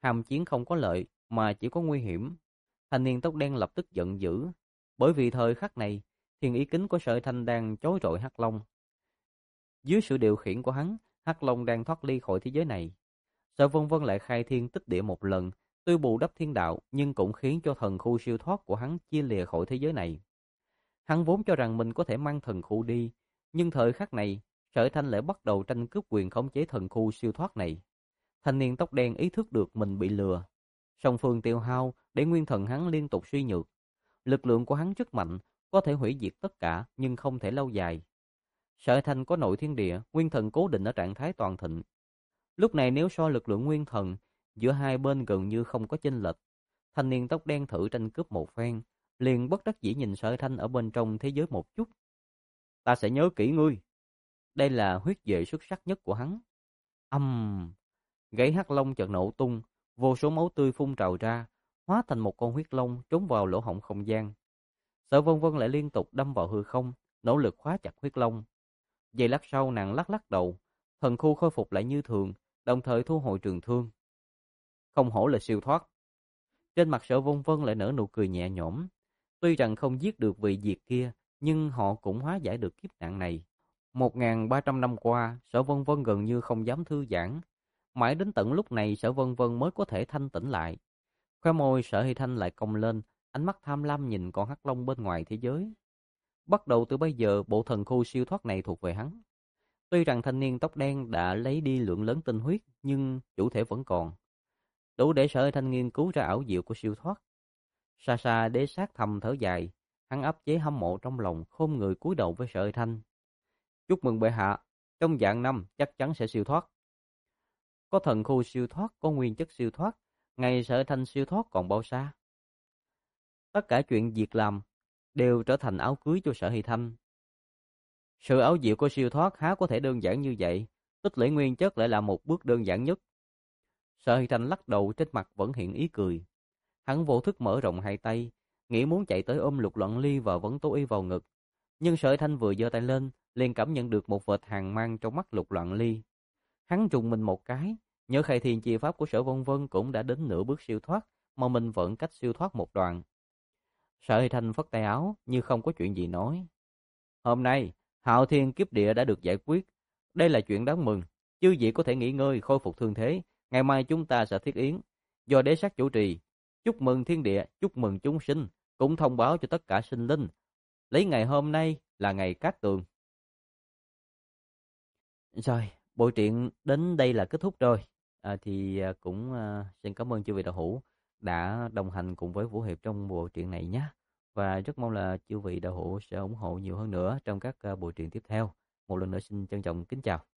Hàm chiến không có lợi mà chỉ có nguy hiểm. Thanh niên tóc đen lập tức giận dữ, bởi vì thời khắc này, thiên ý kính của Sở Thanh đang chối rọi Hắc Long. Dưới sự điều khiển của hắn, Hắc Long đang thoát ly khỏi thế giới này. Sở Vân Vân lại khai thiên tích địa một lần, tuy bù đắp thiên đạo nhưng cũng khiến cho thần khu siêu thoát của hắn chia lìa khỏi thế giới này. Hắn vốn cho rằng mình có thể mang thần khu đi, nhưng thời khắc này, Sở Thanh lại bắt đầu tranh cướp quyền khống chế thần khu siêu thoát này. Thanh niên tóc đen ý thức được mình bị lừa. Song phương tiêu hao để nguyên thần hắn liên tục suy nhược. Lực lượng của hắn rất mạnh, có thể hủy diệt tất cả nhưng không thể lâu dài. Sở Thanh có nội thiên địa, nguyên thần cố định ở trạng thái toàn thịnh. Lúc này nếu so lực lượng nguyên thần, giữa hai bên gần như không có chênh lệch. Thanh niên tóc đen thử tranh cướp một phen, liền bất đắc dĩ nhìn Sở Thanh ở bên trong thế giới một chút. Ta sẽ nhớ kỹ ngươi. Đây là huyết vệ xuất sắc nhất của hắn. Gãy hắc long chợt nổ tung, vô số máu tươi phun trào ra, hóa thành một con huyết long trốn vào lỗ hổng không gian. Sở Vân Vân lại liên tục đâm vào hư không, nỗ lực khóa chặt huyết long. Giây lát sau nàng lắc lắc đầu, thần khu khôi phục lại như thường, đồng thời thu hồi trường thương. Không hổ là siêu thoát. Trên mặt Sở Vân Vân lại nở nụ cười nhẹ nhõm. Tuy rằng không giết được vị diệt kia, nhưng họ cũng hóa giải được kiếp nạn này. 1.300 năm qua, Sở Vân Vân gần như không dám thư giãn. Mãi đến tận lúc này Sở Vân Vân mới có thể thanh tĩnh lại. Khóe môi Sở Hy Thanh lại cong lên, ánh mắt tham lam nhìn con hắc long bên ngoài thế giới. Bắt đầu từ bây giờ, bộ thần khu siêu thoát này thuộc về hắn. Tuy rằng thanh niên tóc đen đã lấy đi lượng lớn tinh huyết, nhưng chủ thể vẫn còn. Đủ để Sở Hy Thanh nghiên cứu ra ảo diệu của siêu thoát. Xa xa đế sát thầm thở dài, hắn áp chế hâm mộ trong lòng, khom người cúi đầu với Sở Hy Thanh. Chúc mừng bệ hạ, trong vạn năm chắc chắn sẽ siêu thoát. Có thần khu siêu thoát, có nguyên chất siêu thoát, ngày Sở Hy Thanh siêu thoát còn bao xa? Tất cả chuyện việc làm đều trở thành áo cưới cho Sở Hy Thanh. Sự ảo diệu của siêu thoát há có thể đơn giản như vậy, tích lũy nguyên chất lại là một bước đơn giản nhất. Sở Hy Thanh lắc đầu, trên mặt vẫn hiện ý cười. Hắn vô thức mở rộng hai tay, nghĩ muốn chạy tới ôm Lục Loạn Ly và vẫn Tố Y vào ngực. Nhưng Sở Hy Thanh vừa giơ tay lên, liền cảm nhận được một vệt hàn mang trong mắt Lục Loạn Ly. Hắn trùng mình một cái, nhớ khai thiên chi pháp của Sở Vân Vân cũng đã đến nửa bước siêu thoát, mà mình vẫn cách siêu thoát một đoạn. Sở Hy Thanh phất tay áo như không có chuyện gì nói. Hôm nay, Hạo Thiên kiếp địa đã được giải quyết. Đây là chuyện đáng mừng. Chư vị có thể nghỉ ngơi, khôi phục thương thế. Ngày mai chúng ta sẽ thiết yến, do đế sát chủ trì. Chúc mừng thiên địa, chúc mừng chúng sinh, cũng thông báo cho tất cả sinh linh. Lấy ngày hôm nay là ngày cát tường. Rồi, bộ truyện đến đây là kết thúc rồi. Cũng xin cảm ơn chư vị đạo hữu đã đồng hành cùng với Vũ Hiệp trong bộ truyện này nhé. Và rất mong là chư vị đạo hữu sẽ ủng hộ nhiều hơn nữa trong các bộ truyện tiếp theo. Một lần nữa xin trân trọng kính chào.